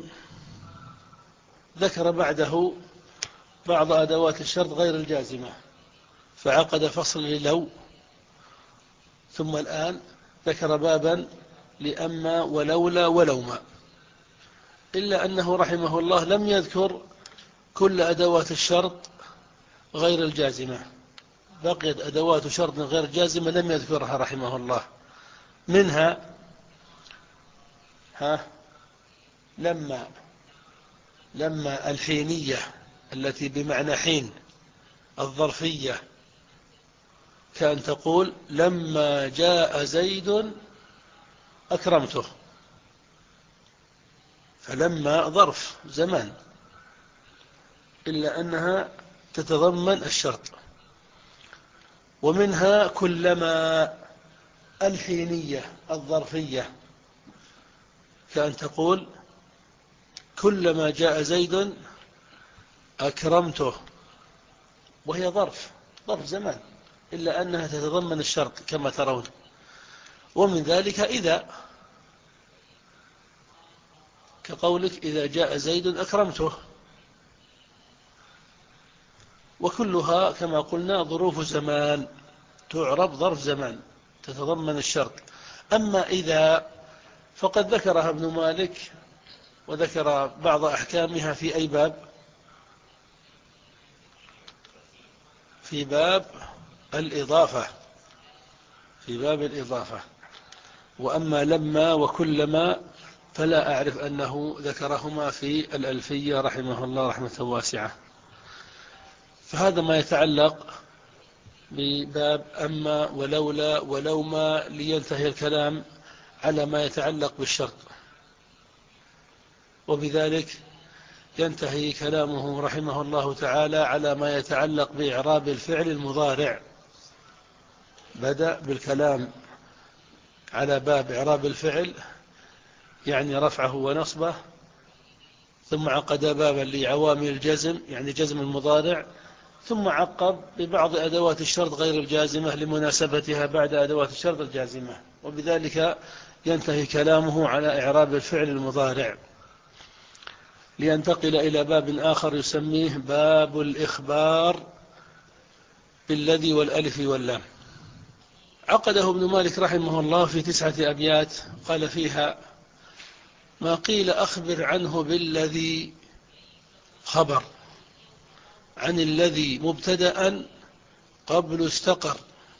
ذكر بعده بعض أدوات الشرط غير الجازمة، فعقد فصل للو، ثم الآن ذكر بابا لأما ولولا ولوما، إلا أنه رحمه الله لم يذكر كل أدوات الشرط غير الجازمة، بقيت أدوات شرط غير جازمة لم يذكرها رحمه الله. منها ها لما لما الحينية التي بمعنى حين الظرفية، كأن تقول لما جاء زيد أكرمته، فلما ظرف زمان إلا أنها تتضمن الشرط. ومنها كلما الحينية الظرفية، كأن تقول كلما جاء زيد أكرمته، وهي ظرف ظرف زمان إلا أنها تتضمن الشرط كما ترون. ومن ذلك إذا، كقولك إذا جاء زيد أكرمته. وكلها كما قلنا ظروف زمان تعرب ظرف زمان تتضمن الشرط. أما إذا فقد ذكرها ابن مالك وذكر بعض أحكامها في أي باب؟ في باب الإضافة، في باب الإضافة. وأما لما وكلما فلا أعرف أنه ذكرهما في الألفية رحمه الله رحمة واسعة. فهذا ما يتعلق بباب أما ولولا ولوما، لينتهي الكلام على ما يتعلق بالشرط. وبذلك ينتهي كلامه رحمه الله تعالى على ما يتعلق بإعراب الفعل المضارع. بدأ بالكلام على باب إعراب الفعل، يعني رفعه ونصبه، ثم عقد بابا لعوامل الجزم، يعني جزم المضارع، ثم عقب ببعض أدوات الشرط غير الجازمة لمناسبتها بعد أدوات الشرط الجازمة. وبذلك ينتهي كلامه على إعراب الفعل المضارع، لينتقل إلى باب آخر يسميه باب الإخبار بالذي والألف واللام. عقده ابن مالك رحمه الله في تسعة أبيات، قال فيها: ما قيل أخبر عنه بالذي خبر عن الذي مبتدأ قبل استقر،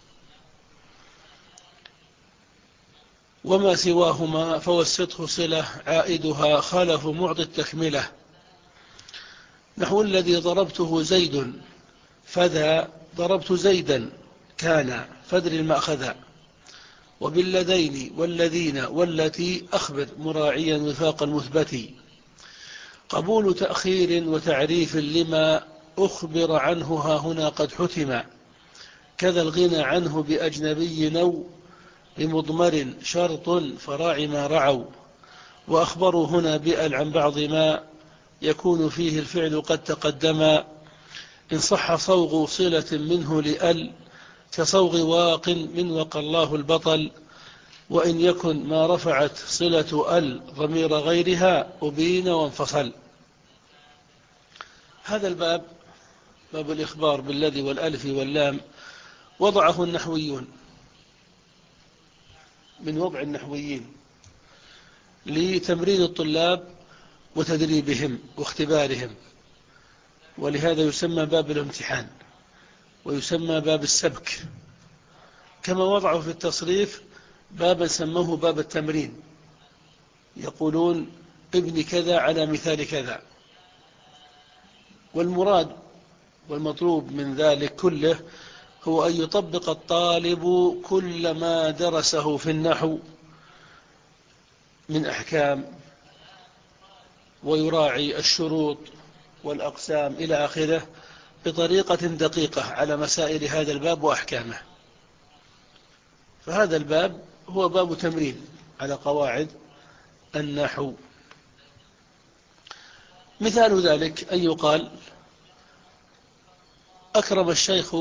وما سواهما فوسطه صلة عائدها خالف معطي التكملة. نحو الذي ضربته زيد فذا ضربت زيدا كان فدر المأخذ، وباللذين والذين والتي أخبر مراعيا وفاق المثبت. قبول تأخير وتعريف لما أخبر عنه ها هنا قد حتم، كذا الغنى عنه بأجنبي نو بمضمر شرط فراع ما رعوا. وأخبروا هنا بأل عن بعض ما يكون فيه الفعل قد تقدم، إن صح صوغ صلة منه لأل كصوغ واق من وقى الله البطل، وإن يكن ما رفعت صلة أل ضمير غيرها أبين وانفصل. هذا الباب باب الإخبار بالذي والألف واللام وضعه النحويون من وضع النحويين لتمرين الطلاب وتدريبهم واختبارهم، ولهذا يسمى باب الامتحان ويسمى باب السبك. كما وضعوا في التصريف بابا سموه باب التمرين، يقولون ابن كذا على مثال كذا. والمراد والمطلوب من ذلك كله هو أن يطبق الطالب كل ما درسه في النحو من أحكام، ويراعي الشروط والأقسام إلى آخره بطريقة دقيقة على مسائل هذا الباب وأحكامه. فهذا الباب هو باب تمرين على قواعد النحو. مثال ذلك أن يقال: أكرم الشيخ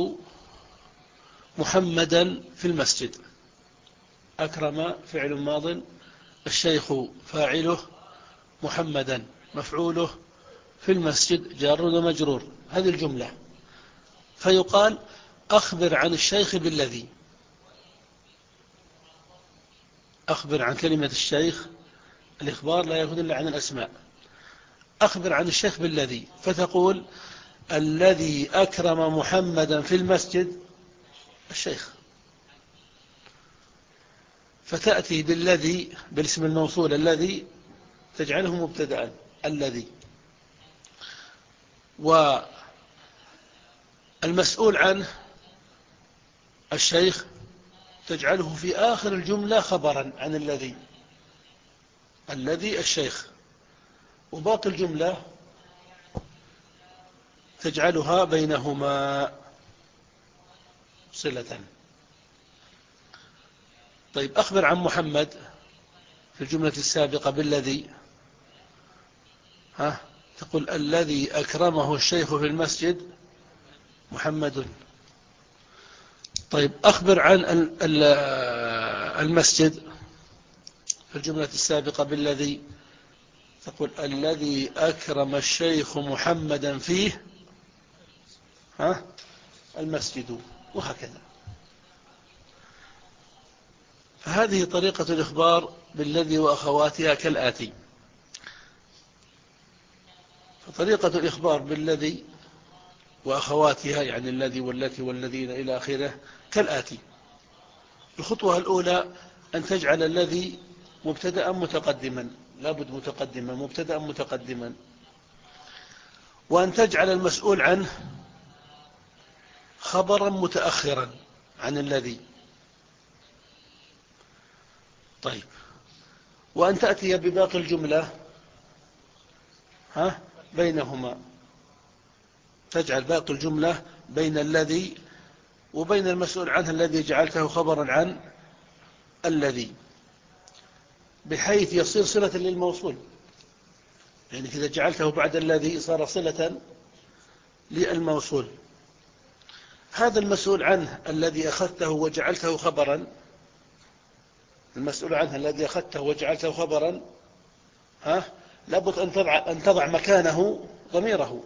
محمدا في المسجد. أكرم فعل ماض، الشيخ فاعله، محمدا مفعوله، في المسجد جار ومجرور. هذه الجملة. فيقال: أخبر عن الشيخ بالذي. أخبر عن كلمة الشيخ، الإخبار لا يكون إلا عن الأسماء. أخبر عن الشيخ بالذي، فتقول: الذي أكرم محمدا في المسجد الشيخ. فتأتي بالذي بالاسم الموصول الذي تجعله مبتدأ الذي، والمسؤول عنه الشيخ تجعله في آخر الجملة خبرا عن الذي، الذي الشيخ، وباقي الجملة تجعلها بينهما صلة. طيب أخبر عن محمد في الجملة السابقة بالذي، ها تقول الذي أكرمه الشيخ في المسجد محمد. طيب أخبر عن المسجد في الجملة السابقة بالذي، تقول الذي أكرم الشيخ محمدا فيه ها المسجد، وهكذا. فهذه طريقة الإخبار بالذي وأخواتها كالآتي. فطريقة الإخبار بالذي وأخواتها يعني الذي والتي والذين إلى آخره كالآتي. الخطوة الأولى أن تجعل الذي مبتدأ متقدما، لابد متقدما، مبتدأ متقدما، وأن تجعل المسؤول عنه خبرا متأخرا عن الذي. طيب، وأن تأتي بباقي الجملة ها بينهما، تجعل باقي الجملة بين الذي وبين المسؤول عنه الذي جعلته خبرا عن الذي، بحيث يصير صلة للموصول. يعني إذا جعلته بعد الذي صار صلة للموصول. هذا المسؤول عنه الذي أخذته وجعلته خبرا، المسؤول عنه الذي أخذته وجعلته خبرا ها لابد أن تضع, أن تضع مكانه ضميره،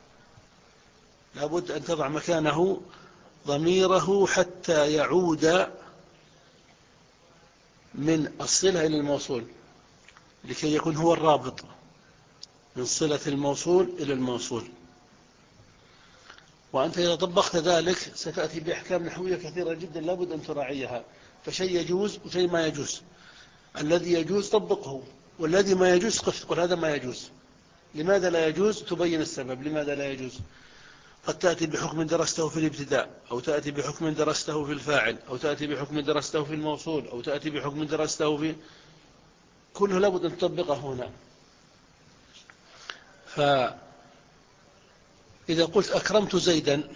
لابد أن تضع مكانه ضميره حتى يعود من الصلة إلى الموصول، لكي يكون هو الرابط من صلة الموصول إلى الموصول. وأنت إذا طبقت ذلك ستأتي بأحكام نحوية كثيرة جدا لابد أن تراعيها. فشيء يجوز وشيء ما يجوز، الذي يجوز طبقه، والذي ما يجوز قف تقول هذا ما يجوز. لماذا لا يجوز؟ تبين السبب لماذا لا يجوز. قد تأتي بحكم درسته في الابتداء، أو تأتي بحكم درسته في الفاعل، أو تأتي بحكم درسته في الموصول، أو تأتي بحكم درسته في كله لابد أن تطبقه هنا. فإذا قلت أكرمت زيدا،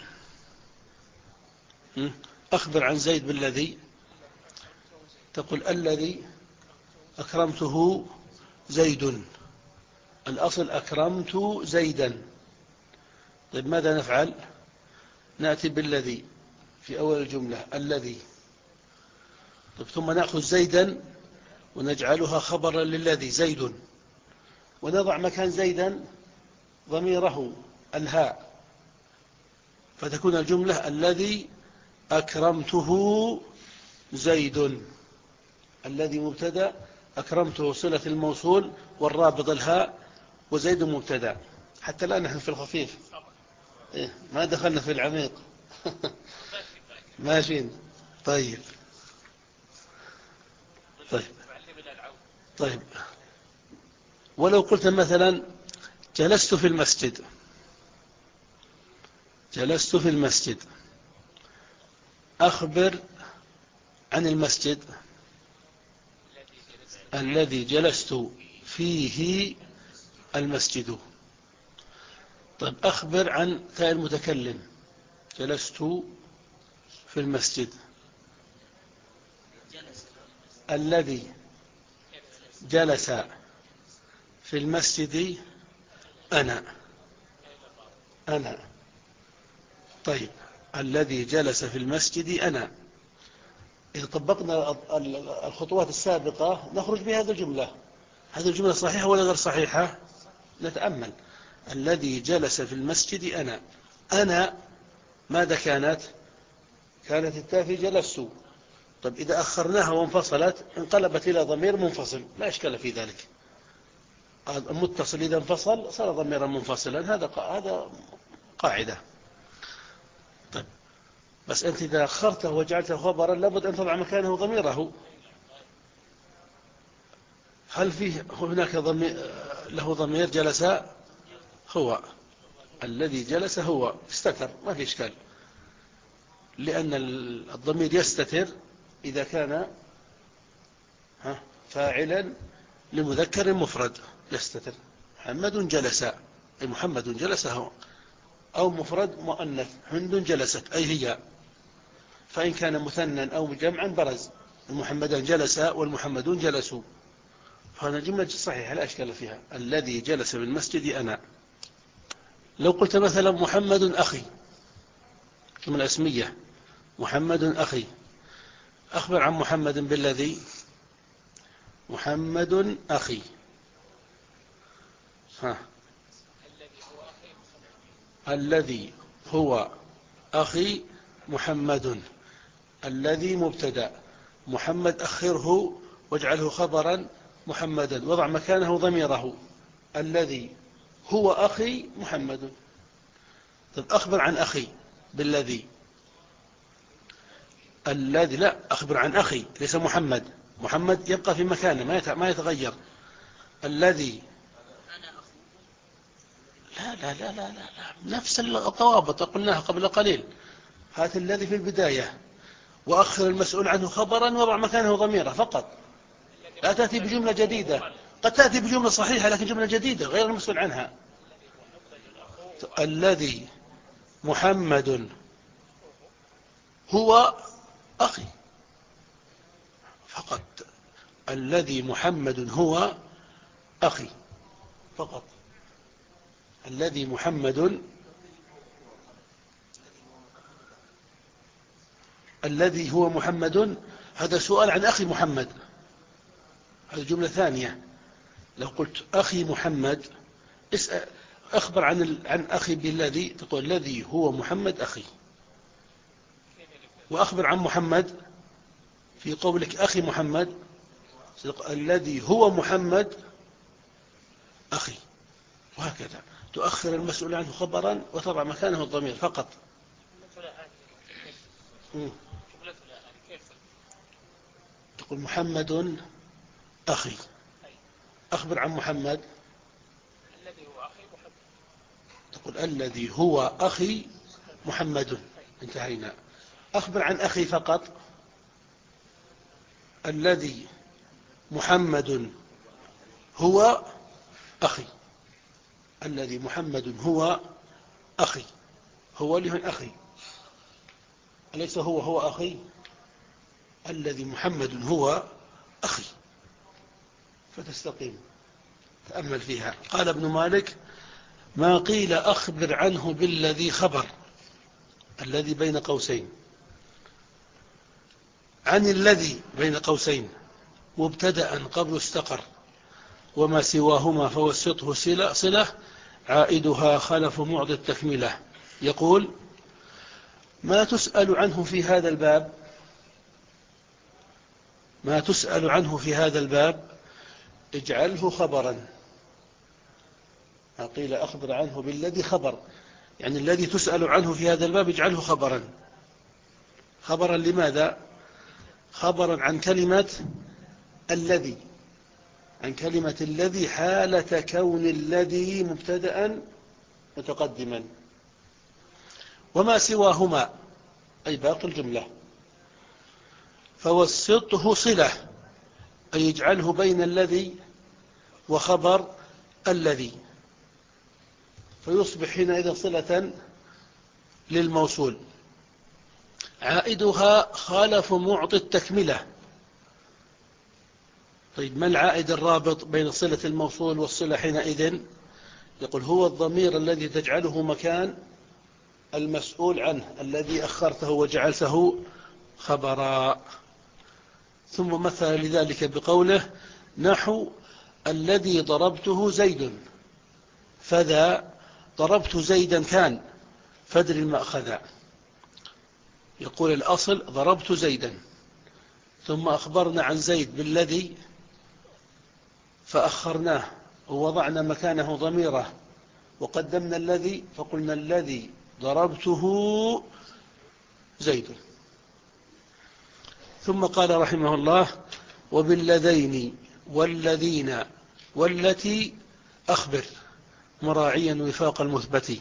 أخبر عن زيد بالذي، تقول الذي أكرمته زيد، الأصل أكرمت زيدا. طيب ماذا نفعل؟ نأتي بالذي في أول الجملة الذي، طيب ثم نأخذ زيدا ونجعلها خبرا للذي زيد، ونضع مكان زيدا ضميره الهاء، فتكون الجملة الذي أكرمته زيد. الذي مبتدأ، أكرمته صلة الموصول والرابط الهاء، وزيد مبتدأ. حتى الآن نحن في الخفيف، إيه ما دخلنا في العميق. ماشيين. طيب طيب طيب ولو قلت مثلا جلست في المسجد، جلست في المسجد، أخبر عن المسجد الذي جلست فيه المسجد. طيب أخبر عن تاء المتكلم، جلست في المسجد الذي جلس في المسجد أنا أنا طيب الذي جلس في المسجد أنا. إذا طبقنا الخطوات السابقة نخرج بهذه الجملة. هذه الجملة صحيحة ولا غير صحيحة؟ نتأمل. الذي جلس في المسجد أنا، أنا ماذا كانت؟ كانت التاء في جلست. طيب إذا أخرناها وانفصلت انقلبت إلى ضمير منفصل، لا إشكال في ذلك. المتصل إذا انفصل صار ضميرا منفصلا، هذا هذا قاعدة. طيب بس أنت إذا أخرته وجعلته خبرا لابد أن تضع مكانه ضميره. هل فيه هناك ضمير له ضمير جلس؟ هو الذي جلس هو استتر، ما في إشكال، لأن الضمير يستتر إذا كان فاعلا لمذكر مفرد يستتر. محمد جلس أي محمد جلس هو، أو مفرد مؤنث هند جلست أي هي. فإن كان مثنى أو جمعا برز، المحمدان جلس والمحمدون جلسوا، فهذا جملة صحيحة لا أشكال فيها. الذي جلس بالمسجد أنا. لو قلت مثلا محمد أخي، جملة اسمية، محمد أخي، أخبر عن محمد بالذي. محمد أخي، ها. الذي هو أخي محمد. الذي مبتدأ، محمد أخره واجعله خبرا محمدا، وضع مكانه ضميره. الذي هو أخي محمد. طب أخبر عن أخي بالذي. الذي لا، أخبر عن أخي ليس محمد. محمد يبقى في مكانه ما يتغير. الذي لا لا لا لا لا نفس الضوابط قلناها قبل قليل. هات الذي في البداية وأخر المسؤول عنه خبرا وضع مكانه ضميره فقط. لا تأتي بجملة جديدة، قد تأتي بجملة صحيحة لكن جملة جديدة غير المسؤول عنها. الذي محمد هو أخي فقط. الذي محمد هو أخي فقط. الذي محمد الذي هو محمد، هذا سؤال عن أخي محمد، هذه جملة ثانية. لو قلت أخي محمد، اسأل أخبر عن عن أخي بالذي، تقول الذي هو محمد أخي. وأخبر عن محمد في قولك أخي محمد، الذي هو محمد أخي. وهكذا تؤخر المسؤول عنه خبرا وتضع مكانه الضمير فقط. تقول محمد أخي، أخبر عن محمد، تقول الذي هو أخي محمد. انتهينا. أخبر عن أخي فقط، الذي محمد هو أخي. الذي محمد هو أخي، هو له أخي أليس هو هو أخي. الذي محمد هو أخي، فتستقيم. تأمل فيها. قال ابن مالك: ما قيل أخبر عنه بالذي خبر، الذي بين قوسين، عن الذي بين قوسين مبتدأ قبل استقر، وما سواهما فوسطه صلة, صلة عائدها خلف معض التكملة. يقول: ما تسأل عنه في هذا الباب، ما تسأل عنه في هذا الباب اجعله خبرا. ما قيل أخبر عنه بالذي خبر، يعني الذي تسأل عنه في هذا الباب اجعله خبرا. خبرا لماذا؟ خبرا عن كلمة الذي، عن كلمة الذي حالة كون الذي مبتدأ متقدما. وما سواهما أي باقي الجملة فوسطه صلة، أي يجعله بين الذي وخبر الذي، فيصبح حينئذ صلة للموصول. عائدها خالف معطي التكملة. طيب ما العائد الرابط بين صلة الموصول والصلة حينئذ؟ يقول: هو الضمير الذي تجعله مكان المسؤول عنه الذي أخرته وجعلته خبرا. ثم مثل لذلك بقوله: نحو الذي ضربته زيد، فذا ضربت زيدا كان فدر المأخذ. يقول الأصل ضربت زيدا، ثم أخبرنا عن زيد بالذي فأخرناه ووضعنا مكانه ضميره وقدمنا الذي، فقلنا الذي ضربته زيد. ثم قال رحمه الله: وباللذين والذين والتي أخبر مراعيا وفاق المثبت.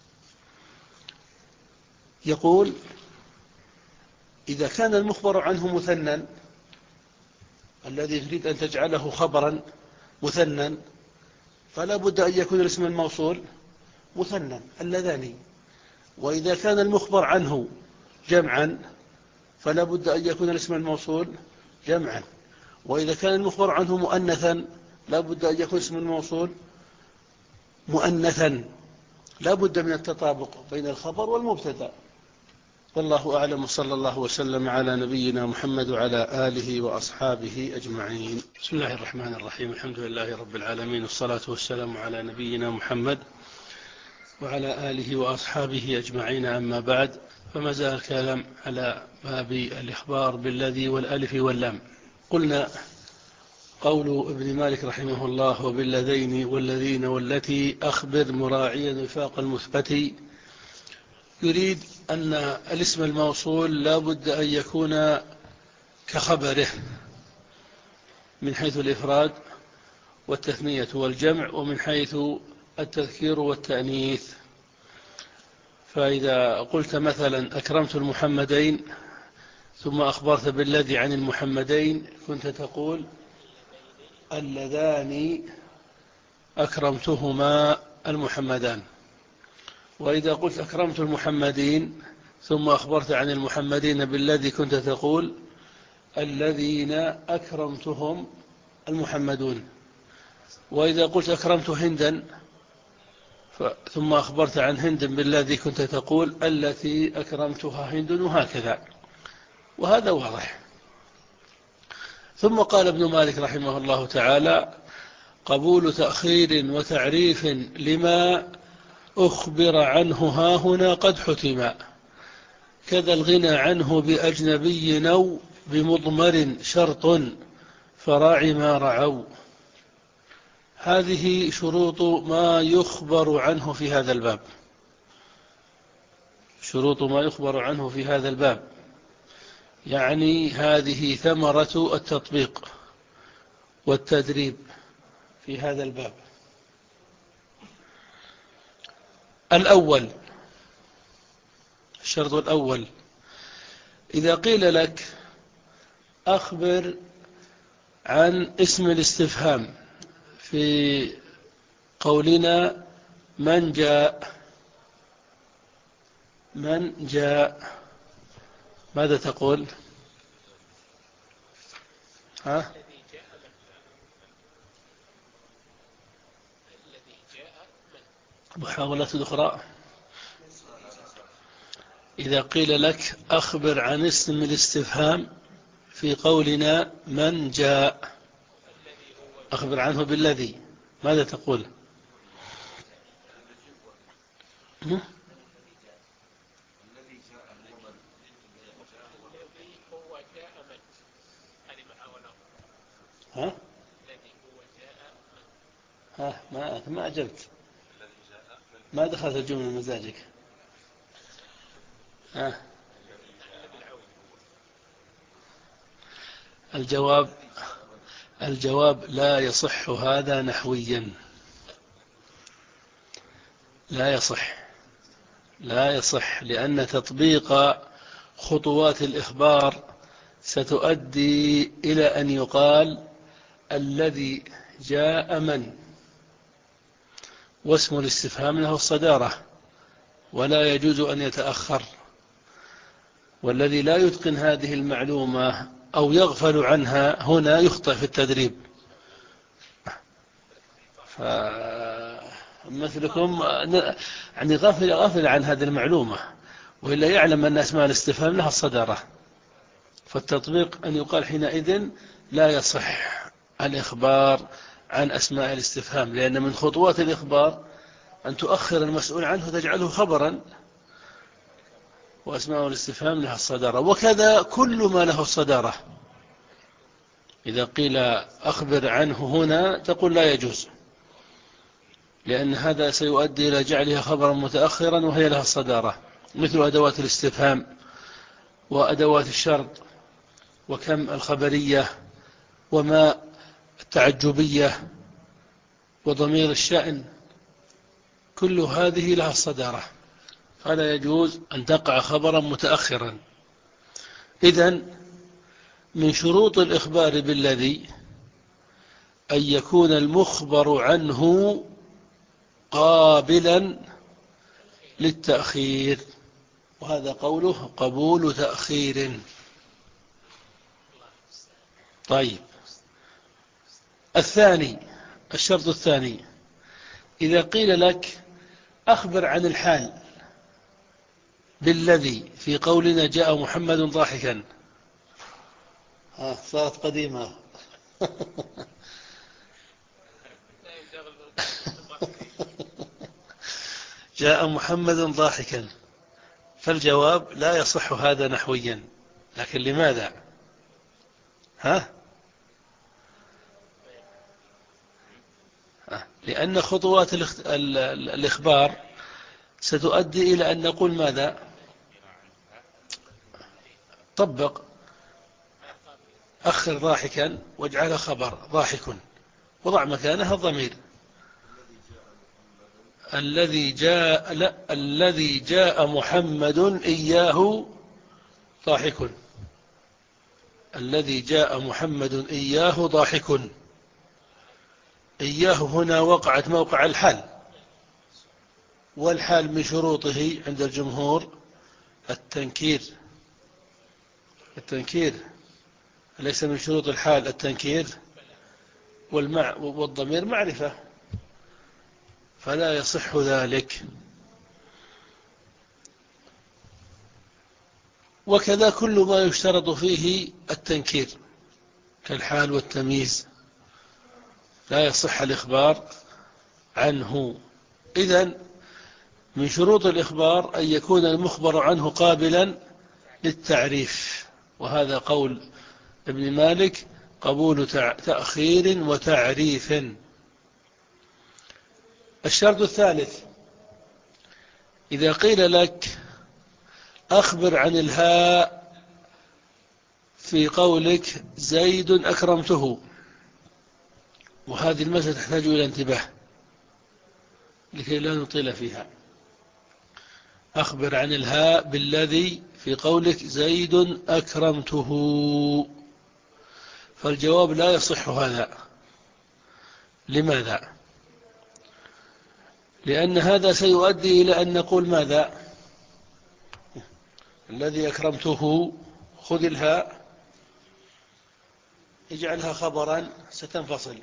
يقول إذا كان المخبر عنه مثنى، الذي تريد أن تجعله خبرا مثنى، فلا بد أن يكون الاسم الموصول مثنى اللذان. وإذا كان المخبر عنه جمعا فلا بد أن يكون الاسم الموصول جمعا. وإذا كان المخبر عنه مؤنثا لا بد أن يكون اسم الموصول مؤنثا. لا بد من التطابق بين الخبر والمبتدا. والله أعلم، صلى الله وسلم على نبينا محمد وعلى آله وأصحابه أجمعين. بسم الله الرحمن الرحيم. الحمد لله رب العالمين، والصلاة والسلام على نبينا محمد وعلى آله وأصحابه أجمعين. أما بعد، فما زال الكلام على باب الإخبار بالذي والألف واللام. قلنا قول ابن مالك رحمه الله وبالذين والذين والتي أخبر مراعيا وفاق المثبت، يريد أن الاسم الموصول لا بد أن يكون كخبره من حيث الإفراد والتثنية والجمع، ومن حيث التذكير والتأنيث. فإذا قلت مثلا أكرمت المحمدين ثم أخبرت بالذي عن المحمدين كنت تقول اللذان أكرمتهما المحمدان. وإذا قلت أكرمت المحمدين ثم أخبرت عن المحمدين بالذي كنت تقول الذين أكرمتهم المحمدون. وإذا قلت أكرمت هندا ثم أخبرت عن هند بالذي كنت تقول التي أكرمتها هند، وهكذا. وهذا واضح. ثم قال ابن مالك رحمه الله تعالى: قبول تأخير وتعريف لما أخبر عنه هاهنا قد حتم، كذا الغنى عنه بأجنبي أو بمضمر شرط فراع ما رعوا. هذه شروط ما يخبر عنه في هذا الباب. شروط ما يخبر عنه في هذا الباب، يعني هذه ثمرة التطبيق والتدريب في هذا الباب. الأول، الشرط الأول: إذا قيل لك أخبر عن اسم الاستفهام في قولنا من جاء، من جاء، ماذا تقول؟ ها؟ محاولة أخرى. إذا قيل لك أخبر عن اسم الاستفهام في قولنا من جاء، أخبر عنه بالذي، ماذا تقول؟ ها؟ ها؟ ما ما أجبت، ما دخلت الجملة مزاجك. ها؟ الجواب الجواب لا يصح هذا نحويا، لا يصح، لا يصح، لأن تطبيق خطوات الإخبار ستؤدي إلى أن يقال الذي جاء من، واسم الاستفهام له الصدارة ولا يجوز أن يتأخر. والذي لا يتقن هذه المعلومة أو يغفل عنها هنا يخطئ في التدريب. فمثلكم يعني غافل غافل عن هذه المعلومة، وإلا يعلم أن أسماء الاستفهام لها الصدارة. فالتطبيق أن يقال حينئذ لا يصح الإخبار عن أسماء الاستفهام، لأن من خطوات الإخبار أن تؤخر المسؤول عنه وتجعله خبرا، وأسماء الاستفهام لها الصدارة. وكذا كل ما له الصدارة، إذا قيل أخبر عنه هنا تقول لا يجوز، لأن هذا سيؤدي إلى جعلها خبرا متأخرا وهي لها الصدارة، مثل أدوات الاستفهام وأدوات الشرط وكم الخبرية وما تعجبية وضمير الشأن، كل هذه لها الصدارة، فلا يجوز أن تقع خبرا متأخرا. إذن من شروط الإخبار بالذي أن يكون المخبر عنه قابلا للتأخير، وهذا قوله قبول تأخير. طيب، الثاني، الشرط الثاني، إذا قيل لك أخبر عن الحال بالذي في قولنا جاء محمد ضاحكا، ها صارت قديمة جاء محمد ضاحكا، فالجواب لا يصح هذا نحويا، لكن لماذا؟ ها؟ لأن خطوات الإخبار ستؤدي إلى أن نقول ماذا؟ طبق، أخر ضاحكا واجعل خبر ضاحك وضع مكانها الضمير. الذي جاء لا الذي جاء محمد إياه ضاحك، الذي جاء محمد إياه ضاحك. إياه هنا وقعت موقع الحال، والحال من شروطه عند الجمهور التنكير. التنكير ليس من شروط الحال التنكير، والمع والضمير معرفة، فلا يصح ذلك. وكذا كل ما يشترط فيه التنكير كالحال والتمييز لا يصح الإخبار عنه. إذن من شروط الإخبار أن يكون المخبر عنه قابلا للتعريف، وهذا قول ابن مالك قبول تأخير وتعريف. الشرط الثالث، إذا قيل لك أخبر عن الهاء في قولك زيد أكرمته، وهذه المسألة تحتاج إلى انتباه لكي لا نطيل فيها. أخبر عن الهاء بالذي في قولك زيد أكرمته، فالجواب لا يصح هذا. لماذا؟ لأن هذا سيؤدي إلى أن نقول ماذا؟ الذي أكرمته، خذ الهاء اجعلها خبرا ستنفصل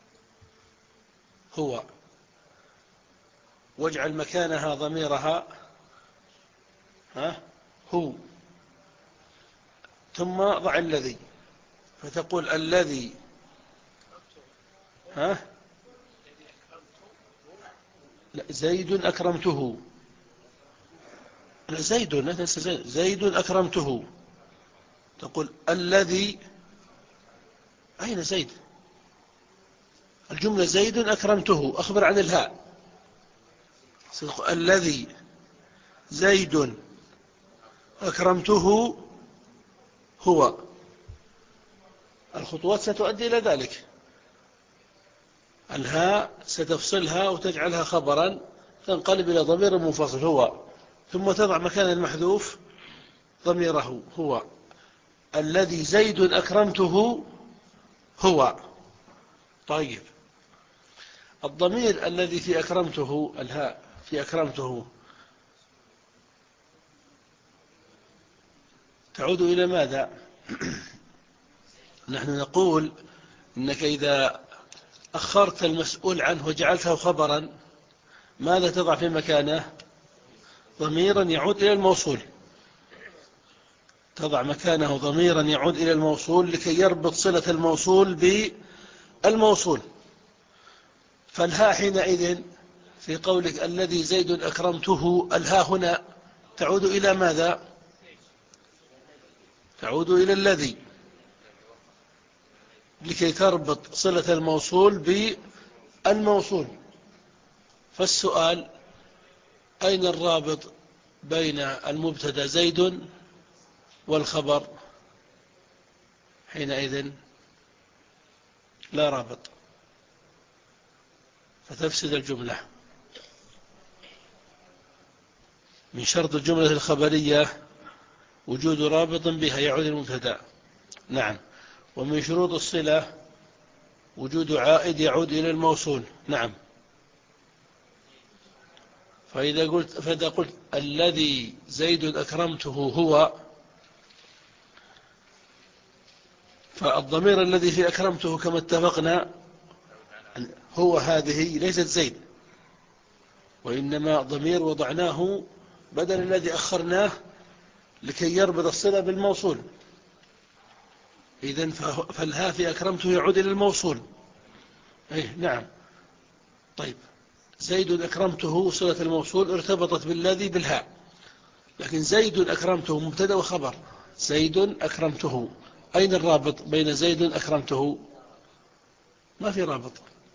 هو، واجعل مكانها ضميرها ها هو، ثم ضع الذي، فتقول الذي ها لا زيد أكرمته، لا زيد لا تنسى زيد, زيد أكرمته، تقول الذي، أين زيد؟ الجملة زيد أكرمته، أخبر عن الهاء، الذي زيد أكرمته هو. الخطوات ستؤدي إلى ذلك، الهاء ستفصلها وتجعلها خبرا، تنقلب إلى ضمير منفصل هو، ثم تضع مكان المحذوف ضميره هو. الذي زيد أكرمته هو. طيب، الضمير الذي في أكرمته، الهاء في أكرمته، تعود إلى ماذا؟ نحن نقول إنك إذا أخرت المسؤول عنه وجعلته خبرا، ماذا تضع في مكانه؟ ضميرا يعود إلى الموصول، تضع مكانه ضميرا يعود إلى الموصول لكي يربط صلة الموصول بالموصول. فالهاء حينئذ في قولك الذي زيد أكرمته، الهاء هنا تعود إلى ماذا؟ تعود إلى الذي، لكي تربط صلة الموصول بالموصول. فالسؤال أين الرابط بين المبتدا زيد والخبر حينئذ؟ لا رابط، فتفسد الجملة. من شرط الجملة الخبرية وجود رابط بها يعود المبتدأ. نعم. ومن شروط الصلة وجود عائد يعود إلى الموصول. نعم. فإذا قلت, فإذا قلت الذي زيد أكرمته هو، فالضمير الذي في أكرمته كما اتفقنا هو هذه ليست زيد، وإنما ضمير وضعناه بدل الذي أخرناه لكي يربط الصلة بالموصول. إذن فالها في أكرمته يعود إلى الموصول. أيه نعم. طيب زيد أكرمته صلة الموصول ارتبطت بالذي بالها، لكن زيد أكرمته مبتدأ وخبر. زيد أكرمته، أين الرابط بين زيد أكرمته؟ ما في رابط،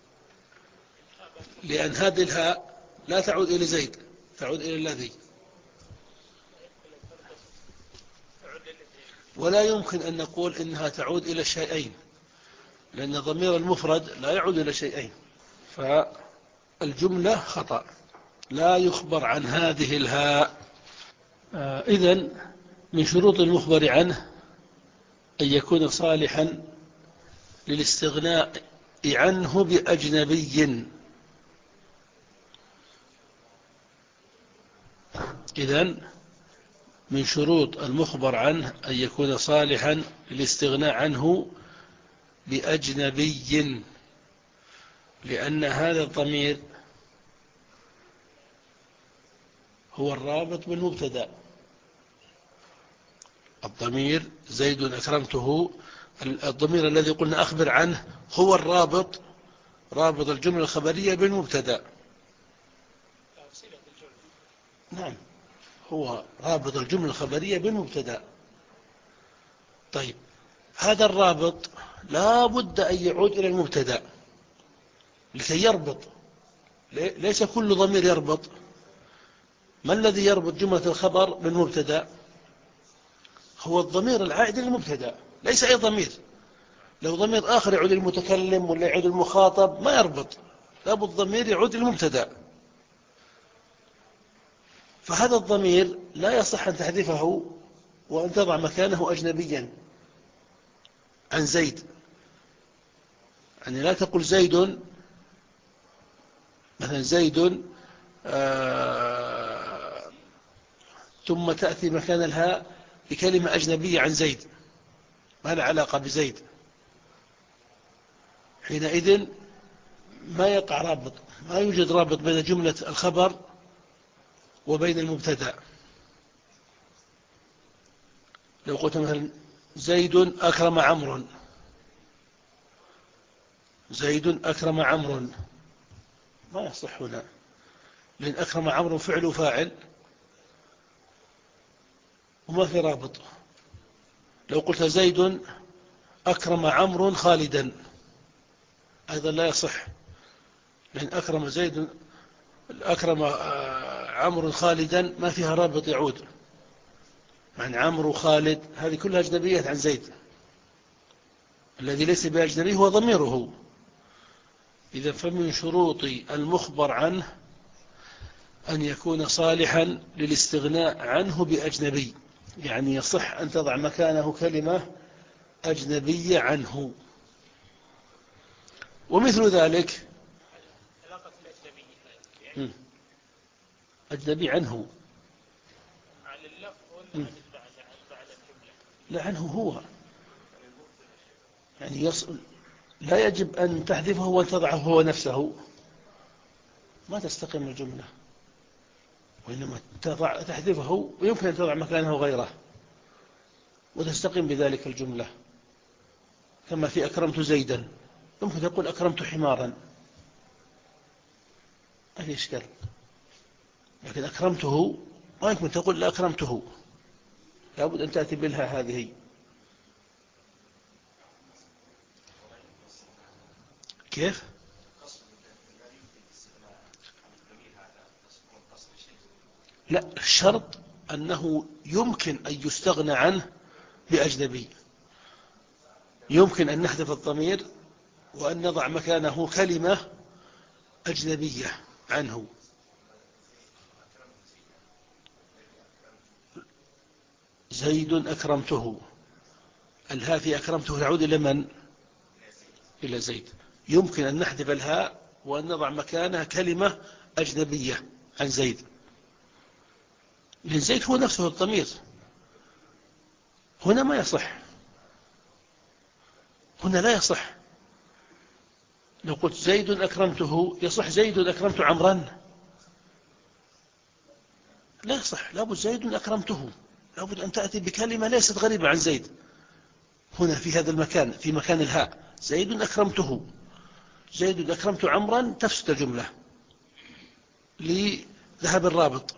لأن هذه الهاء لا تعود إلى زيد، تعود إلى الذي، ولا يمكن أن نقول إنها تعود إلى الشيئين، لأن ضمير المفرد لا يعود إلى شيئين. فالجملة خطأ، لا يخبر عن هذه الهاء. آه إذن من شروط المخبر عنه أن يكون صالحا للاستغناء عنه بأجنبي. إذن من شروط المخبر عنه أن يكون صالحا للاستغناء عنه بأجنبي، لأن هذا الضمير هو الرابط بالمبتدأ. الضمير زيد أكرمته، الضمير الذي قلنا أخبر عنه هو الرابط، رابط الجملة الخبرية بالمبتدأ. نعم، هو رابط الجملة الخبرية بالمبتدأ. طيب هذا الرابط لا بد أن يعود إلى المبتدأ لكي يربط. ليس كل ضمير يربط. ما الذي يربط جملة الخبر بالمبتدأ؟ هو الضمير العائد للمبتدأ، ليس أي ضمير. لو ضمير آخر يعود المتكلم ولا يعود المخاطب ما يربط، لابد الضمير يعود للمبتدأ. فهذا الضمير لا يصح أن تحذفه وأن تضع مكانه أجنبيا عن زيد. يعني لا تقول زيد مثلا زيد آه ثم تأتي مكان الهاء بكلمة أجنبية عن زيد ما له علاقة بزيد. حينئذ ما يقع رابط، ما يوجد رابط بين جملة الخبر وبين المبتدأ. لو قلت مثلا زيد أكرم عمرو، زيد أكرم عمرو ما يصح هنا، لأن أكرم عمرو فعل وفاعل وما في رابط. لو قلت زيد أكرم عمرو خالدا أيضا لا يصح، لأن أكرم زيد أكرم عمرو خالدا ما فيها رابط يعود. يعني عمرو خالد هذه كلها أجنبيات عن زيد، الذي ليس بأجنبي هو ضميره. إذا فمن شروط المخبر عنه أن يكون صالحا للاستغناء عنه بأجنبي، يعني يصح أن تضع مكانه كلمة أجنبية عنه. ومثل ذلك أجنبي عنه، لا عنه هو، يعني يصل لا يجب أن تحذفه وتضعه هو نفسه، ما تستقيم الجملة. وإنما تضع تحذفه ويمكن أن تضع مكانه غيره وتستقيم بذلك الجملة. كما في أكرمت زيدا يمكن تقول أكرمت حمارا ما في إشكال، لكن أكرمته ما يمكن تقول لا أكرمته، لابد أن تأتي بالها هذه. كيف؟ لا، الشرط أنه يمكن أن يستغنى عنه بأجنبي. يمكن أن نحذف الضمير وأن نضع مكانه كلمة أجنبية عنه. زيد أكرمته، الهاء في أكرمته تعود إلى من؟ إلى زيد. يمكن أن نحذف الهاء وأن نضع مكانها كلمة أجنبية عن زيد، لأن زيد هو نفسه الضمير. هنا ما يصح، هنا لا يصح. لو قلت زيد أكرمته يصح زيد أكرمت عمرا؟ لا يصح، لابد زيد أكرمته، لابد أن تأتي بكلمة ليست غريبة عن زيد. هنا في هذا المكان، في مكان الهاء، زيد أكرمته، زيد أكرمت عمرا، تفسد الجملة لذهب الرابط.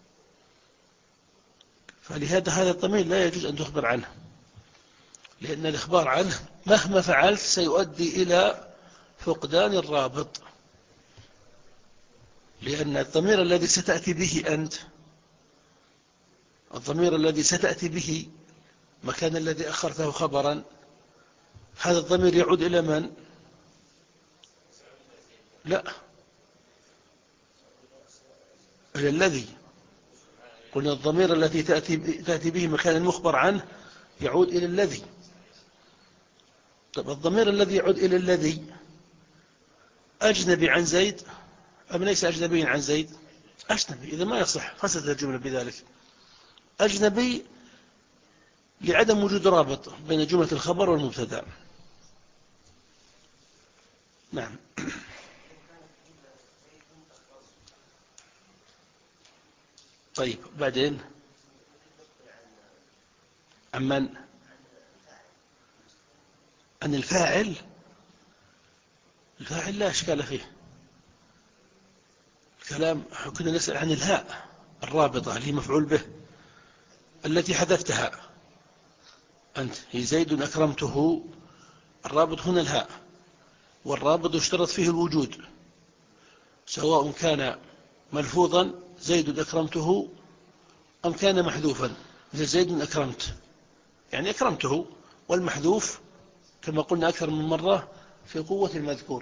فلهذا هذا الضمير لا يجوز أن تخبر عنه، لأن الإخبار عنه مهما فعلت سيؤدي إلى فقدان الرابط. لأن الضمير الذي ستأتي به أنت، الضمير الذي ستأتي به مكان الذي أخرته خبرا، هذا الضمير يعود إلى من؟ لا، إلى الذي. قلنا الضمير الذي تأتي, تأتي به مكان المخبر عنه يعود إلى الذي. طب الضمير الذي يعود إلى الذي أجنبي عن زيد أم ليس أجنبي عن زيد؟ أجنبي، إذا ما يصح، فسد الجملة بذلك. أجنبي لعدم وجود رابط بين جملة الخبر والمبتدا. نعم. طيب بعدين عمن عن الفاعل، الفاعل لا إشكال فيه. الكلام كنا نسأل عن الهاء الرابطة اللي مفعول به التي حذفتها أنت، هي زيد أكرمته، الرابط هنا الهاء، والرابط يشترط فيه الوجود، سواء كان ملفوظا زيد أكرمته أم كان محذوفا، مثل زيد أكرمت يعني أكرمته، والمحذوف كما قلنا أكثر من مرة في قوة المذكور.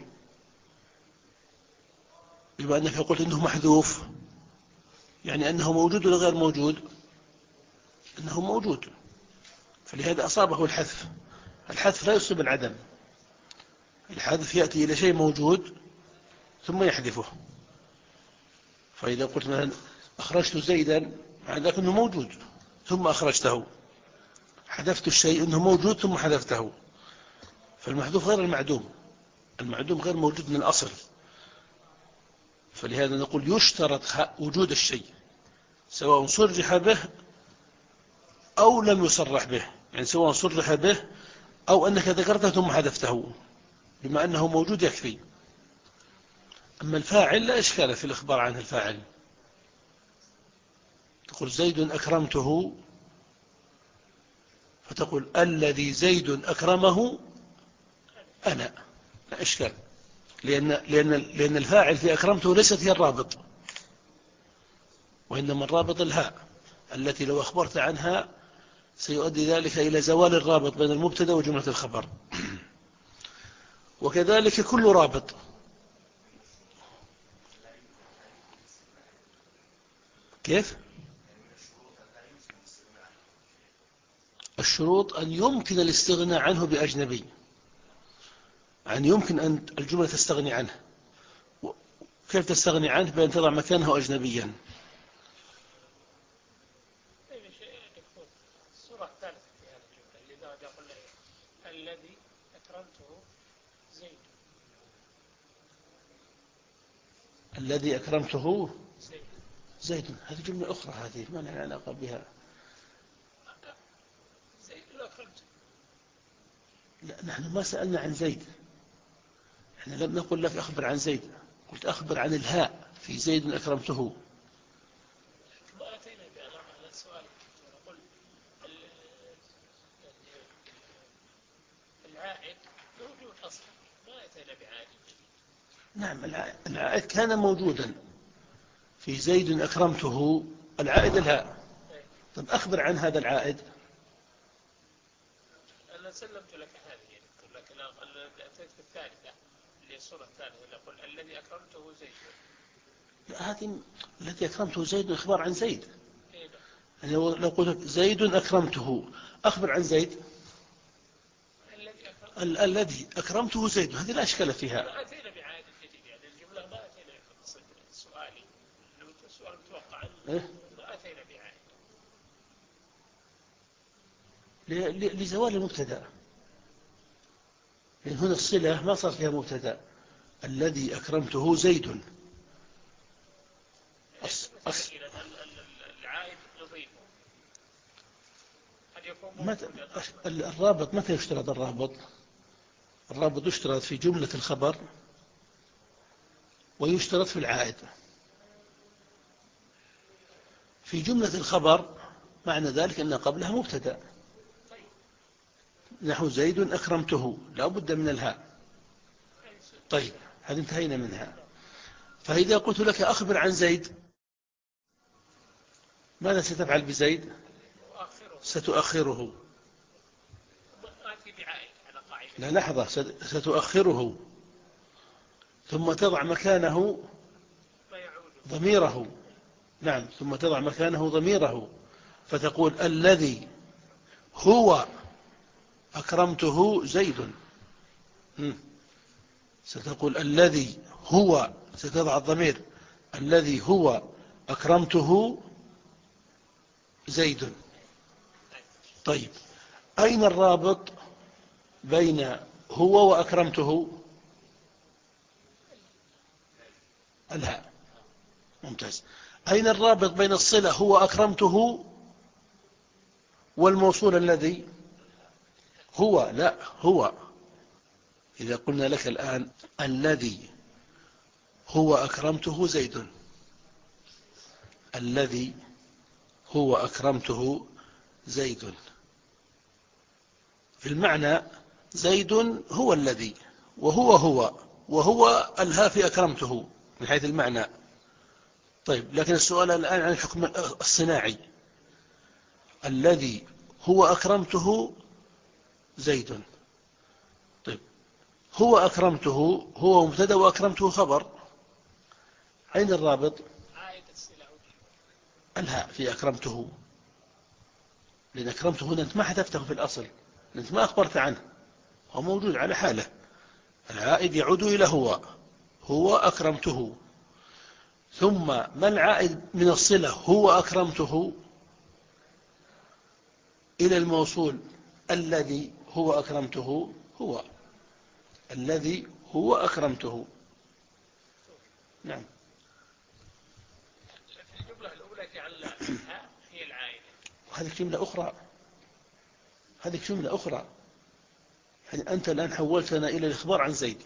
بما أنك قلت أنه محذوف يعني أنه موجود ولا غير موجود؟ أنه موجود، فلهذا أصابه الحذف. الحذف لا يصيب العدم، الحذف يأتي إلى شيء موجود ثم يحذفه. فإذا قلت مثلا أخرجت زيدا معنى ذلك أنه موجود ثم أخرجته، حذفت الشيء أنه موجود ثم حذفته. فالمحذوف غير المعدوم، المعدوم غير موجود من الأصل. فلهذا نقول يشترط وجود الشيء سواء صرح به أو لم يصرح به، يعني سواء صرح به أو أنك ذكرته ثم حذفته، بما أنه موجود يكفي. أما الفاعل لا إشكال في الإخبار عنه. الفاعل تقول زيد أكرمته، فتقول الذي زيد أكرمه أنا، لا إشكال، لأن, لأن, لأن الفاعل في أكرمته ليست هي الرابط، وإنما الرابط الهاء التي لو أخبرت عنها سيؤدي ذلك إلى زوال الرابط بين المبتدا وجملة الخبر. وكذلك كل رابط. كيف؟ الشروط أن يمكن الاستغناء عنه بأجنبي، يعني يمكن أن الجملة تستغني عنه. كيف تستغني عنه؟ بأن تضع مكانه أجنبيا. الصورة الثالثة في هذا الجملة اللي بعد أقول الذي أكرمته زيد، الذي أكرمته زيد, زيد. هذه جملة أخرى، هذه ما لها علاقة بها. زيد أكرمته. لا، نحن ما سألنا عن زيد، احنا لم نقل لك أخبر عن زيد، قلت أخبر عن الهاء في زيد أكرمته. ما أتينا بأنواع على السؤال، نقول العائد موجود أصلا، ما أتينا بعائد جديد. نعم، العائد كان موجودا في زيد أكرمته، العائد الهاء. طب أخبر عن هذا العائد. أنا سلمت لك هذه، قلت لك لا أتيت في الثالثة اللي الصورة الثالثة يقول الذي أكرمته زيد. هذه الذي أكرمته زيد إخبار عن زيد. إيه يعني لو قلت زيد أكرمته أخبر عن زيد. الذي أكرمته ال الذي أكرمته زيد، هذه لا أشكال فيها. ما أتينا بعائد جديد، يعني الجملة ما أتينا سؤالي لو السؤال متوقع إيه؟ ما أتينا بعائد ل- ل- لزوال المبتدأ، لأن هنا الصلة ما صار فيها مبتدأ. الذي أكرمته زيد. أص أص العائد نضيفه قد يكون متى موجودا. الرابط متى يشترط الرابط؟ الرابط يشترط في جملة الخبر ويشترط في العائد. في جملة الخبر معنى ذلك أن قبلها مبتدأ، نحو زيد أكرمته لا بد من الهاء. طيب هذا انتهينا منها. فإذا قلت لك أخبر عن زيد، ماذا ستفعل بزيد؟ ستؤخره. لا لحظة، ستؤخره ثم تضع مكانه ضميره. نعم، ثم تضع مكانه ضميره فتقول الذي هو أكرمته زيد. ستقول الذي هو، ستضع الضمير الذي هو أكرمته زيد. طيب أين الرابط بين هو وأكرمته؟ الهاء. ممتاز. أين الرابط بين الصلة هو أكرمته والموصول الذي هو؟ لا هو. إذا قلنا لك الآن الذي هو أكرمته زيد، الذي هو أكرمته زيد، في المعنى زيد هو الذي، وهو هو، وهو الها في أكرمته من حيث المعنى. طيب لكن السؤال الآن عن الحكم الصناعي. الذي هو أكرمته زيد. طيب هو أكرمته هو مبتدأ وأكرمته خبر، أين الرابط؟ الهاء في أكرمته، لأن أكرمته هنا أنت ما حذفته في الأصل، أنت ما أخبرت عنه، هو موجود على حاله. العائد يعود إلى هو، هو أكرمته. ثم ما العائد من الصلة هو أكرمته إلى الموصول الذي هو أكرمته، هو الذي هو أكرمته. نعم. الجملة الأولى جعلها هي العائد. وهذه جملة أخرى، هذه جملة أخرى. يعني أنت الآن حولتنا إلى الإخبار عن زيد،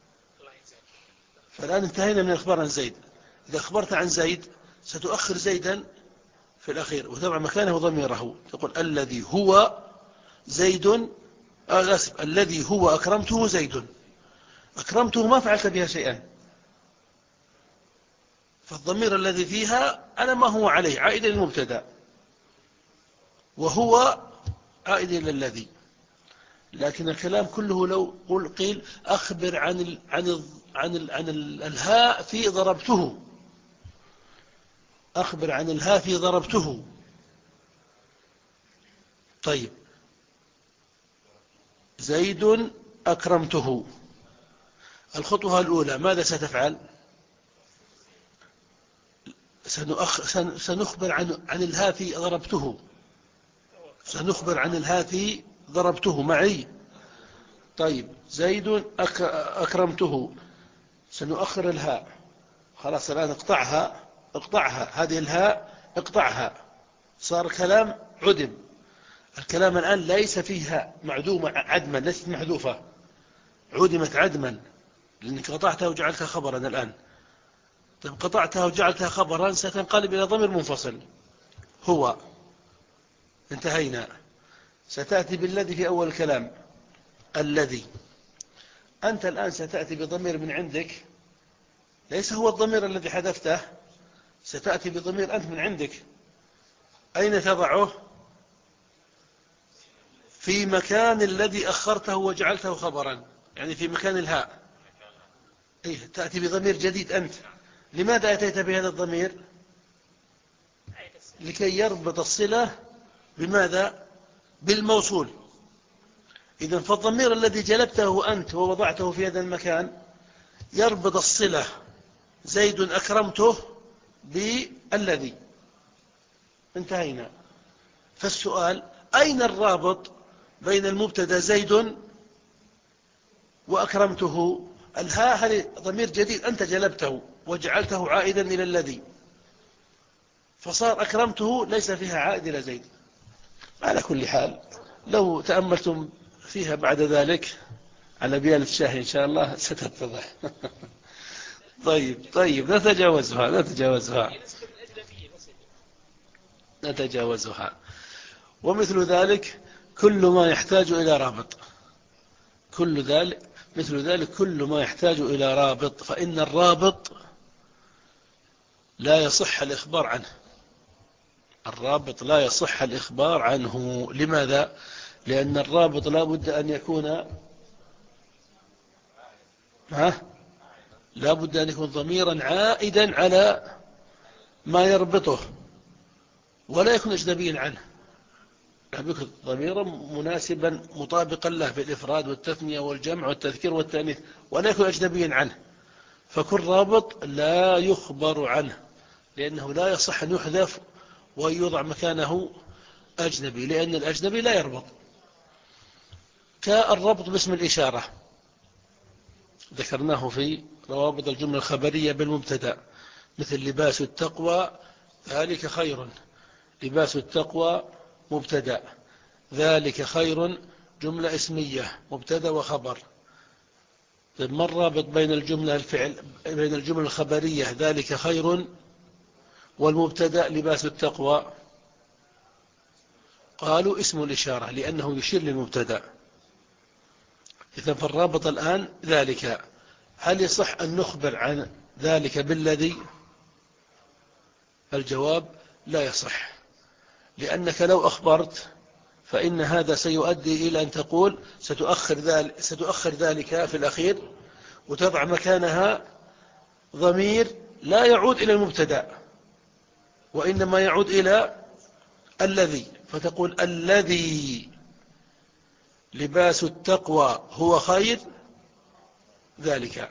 فالآن انتهينا من الإخبار عن زيد. إذا أخبرت عن زيد ستؤخر زيدا في الأخير وتضع مكانه ضميره، تقول الذي هو زيد، آسف الذي هو أكرمته زيد. أكرمته ما فعلت بها شيئا، فالضمير الذي فيها أنا ما هو عليه عائد للمبتدا، وهو عائد إلى الذي. لكن الكلام كله لو قل قيل أخبر عن ال عن ال عن ال عن ال الهاء في ضربته، أخبر عن الهاء في ضربته. طيب زيد أكرمته، الخطوة الأولى ماذا ستفعل؟ سنؤخ سنخبر عن عن الهاء في ضربته، سنخبر عن الهاء في ضربته معي. طيب زيد أك أكرمته، سنؤخر الهاء، خلاص الآن اقطعها، اقطعها هذه الهاء اقطعها، صار كلام عدم. الكلام الآن ليس فيها معدومة عدما، ليست محذوفة، عدمت عدما لأنك قطعتها وجعلتها خبرا. الآن طيب قطعتها وجعلتها خبرا ستنقلب إلى ضمير منفصل هو، انتهينا. ستأتي بالذي في أول الكلام الذي، أنت الآن ستأتي بضمير من عندك ليس هو الضمير الذي حذفته، ستأتي بضمير أنت من عندك، أين تضعه؟ في مكان الذي أخرته وجعلته خبرا، يعني في مكان الهاء. إيه، تأتي بضمير جديد أنت. لماذا أتيت بهذا الضمير؟ لكي يربط الصلة بماذا؟ بالموصول. إذن فالضمير الذي جلبته أنت ووضعته في هذا المكان يربط الصلة زيد أكرمته بالذي. انتهينا. فالسؤال: أين الرابط بين المبتدا زيد وأكرمته؟ الهاء هذا ضمير جديد أنت جلبته وجعلته عائدا إلى الذي، فصار أكرمته ليس فيها عائد إلى زيد. على كل حال لو تأملتم فيها بعد ذلك على بيالة الشاهي إن شاء الله ستتضح. طيب طيب نتجاوزها نتجاوزها نتجاوزها ومثل ذلك كل ما يحتاج إلى رابط، كل ذلك مثل ذلك كل ما يحتاج إلى رابط، فإن الرابط لا يصح الإخبار عنه. الرابط لا يصح الإخبار عنه. لماذا؟ لأن الرابط لا بد أن يكون ها لا بد أن يكون ضميرا عائدا على ما يربطه، ولا يكون أجنبيا عنه. يكون ضميرا مناسبا مطابقا له في الإفراد والتثنية والجمع والتذكير والتأنيث، ولا يكون أجنبيا عنه. فكل رابط لا يخبر عنه، لأنه لا يصح أن يحذف ويوضع مكانه أجنبي، لأن الأجنبي لا يربط. كالربط باسم الإشارة ذكرناه في روابط الجملة الخبرية بالمبتدا، مثل لباس التقوى ذلك خير. لباس التقوى مبتدا، ذلك خير جملة اسمية مبتدا وخبر. ما الرابط بين الجملة الفعل بين الجملة الخبرية ذلك خير والمبتدا لباس التقوى؟ قالوا اسم الإشارة، لأنه يشير للمبتدا. إذن فالرابط الآن ذلك. هل يصح أن نخبر عن ذلك بالذي؟ الجواب: لا يصح، لأنك لو أخبرت فإن هذا سيؤدي إلى أن تقول ستؤخر ذلك, ستؤخر ذلك في الأخير، وتضع مكانها ضمير لا يعود إلى المبتدا، وإنما يعود إلى الذي، فتقول الذي لباس التقوى هو خير ذلك.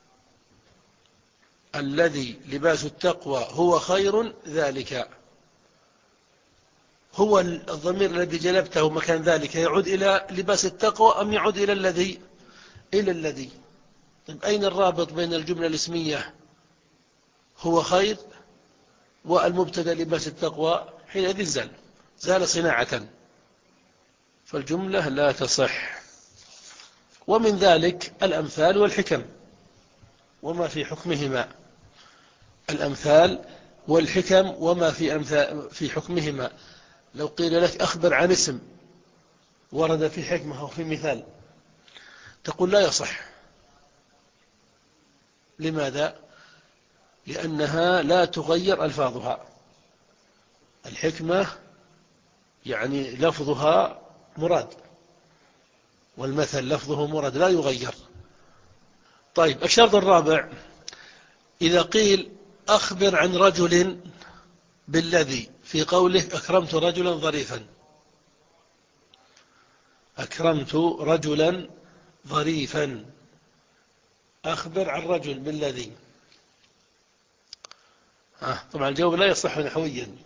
الذي لباس التقوى هو خير ذلك. هو الضمير الذي جلبته مكان ذلك يعود إلى لباس التقوى أم يعود إلى الذي؟ إلى الذي. طيب أين الرابط بين الجملة الاسمية هو خير والمبتدا لباس التقوى؟ حينئذ زال زال صناعة، فالجملة لا تصح. ومن ذلك الأمثال والحكم وما في حكمهما. الأمثال والحكم وما في, أمثال في حكمهما. لو قيل لك أخبر عن اسم ورد في حكمه أو في مثال، تقول لا يصح. لماذا؟ لأنها لا تغير ألفاظها. الحكمة يعني لفظها مراد، والمثل لفظه مراد لا يغير. طيب الشرط الرابع: إذا قيل أخبر عن رجل بالذي في قوله أكرمت رجلا ظريفا. أكرمت رجلا ظريفا، أخبر عن رجل بالذي. آه طبعا الجواب لا يصح نحويا.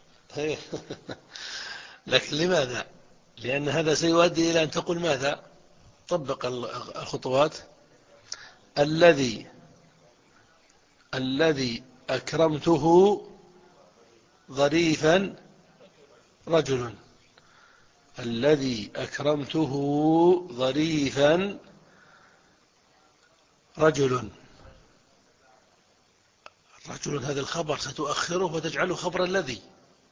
لكن لماذا؟ لأن هذا سيؤدي إلى أن تقول ماذا؟ طبق الخطوات. الذي الذي أكرمته ظريفا رجل. الذي أكرمته ظريفا رجل. رجل هذا الخبر ستؤخره وتجعله خبر الذي.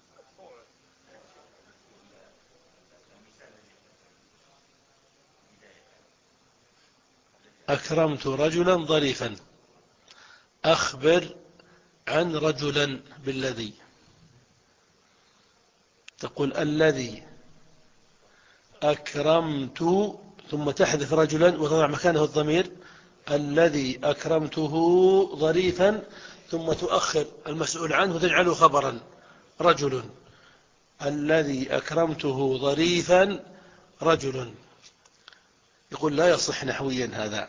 أكرمت رجلا ظريفا، أخبر عن رجلا بالذي. تقول الذي أكرمت ثم تحذف رجلا وتضع مكانه الضمير الذي أكرمته ظريفا ثم تؤخر المسؤول عنه وتجعله خبرا رجل الذي أكرمته ظريفا رجل. يقول لا يصح نحويا هذا.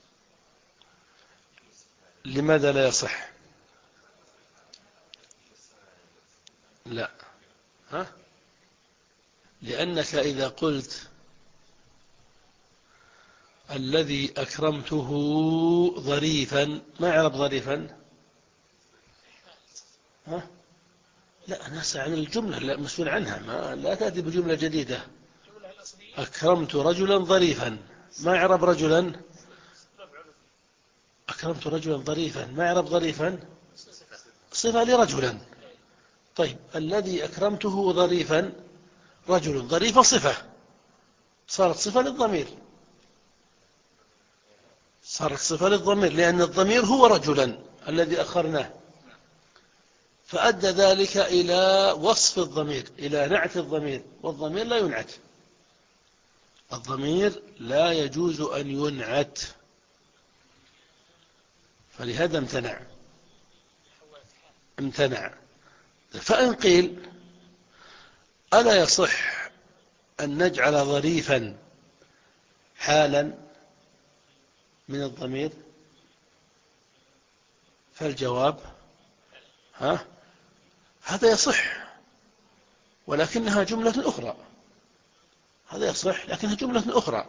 لماذا لا يصح؟ لا ها؟ لأنك إذا قلت الذي أكرمته ظريفا، ما يعرب ظريفا؟ ها؟ لا، أنا أسأل عن الجملة لا مسؤول عنها، ما لا تأتي بجملة جديدة. أكرمت رجلا ظريفا، ما يعرب رجلا؟ أكرمت رجلا ظريفا، ما يعرب ظريفا؟ صفة لرجلا. طيب الذي أكرمته ظريفا رجل، ظريفة صفة، صارت صفة للضمير، صارت صفة للضمير لأن الضمير هو رجلا الذي أخرناه، فأدى ذلك إلى وصف الضمير، إلى نعت الضمير، والضمير لا ينعت، الضمير لا يجوز أن ينعت، فلهذا امتنع امتنع فإن قيل ألا يصح أن نجعل ظريفا حالا من الضمير؟ فالجواب ها هذا يصح ولكنها جملة أخرى، هذا يصح لكنها جملة أخرى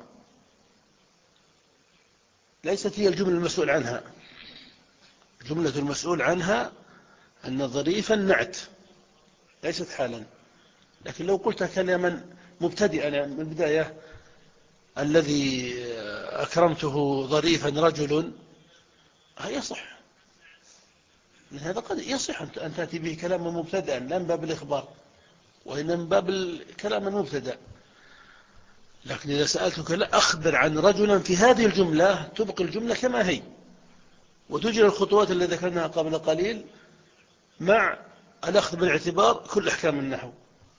ليست هي الجملة المسؤول عنها. جملة المسؤول عنها أن ظريفا نعت ليست حالا. لكن لو قلت كلاما مبتدئا من البداية الذي أكرمته ظريفا رجل، هذا يصح، من هذا قد يصح أن تأتي به كلاما مبتدئا لا من باب الإخبار وإنما من باب الكلام المبتدأ. لكن إذا سألتك لا أخبر عن رجلا في هذه الجملة، تبقي الجملة كما هي وتجري الخطوات التي ذكرناها قبل قليل مع الأخذ بالاعتبار كل أحكام النحو.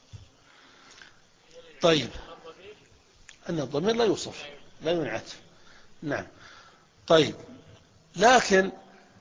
طيب أن الضمير لا يوصف لا ينعت. نعم. طيب لكن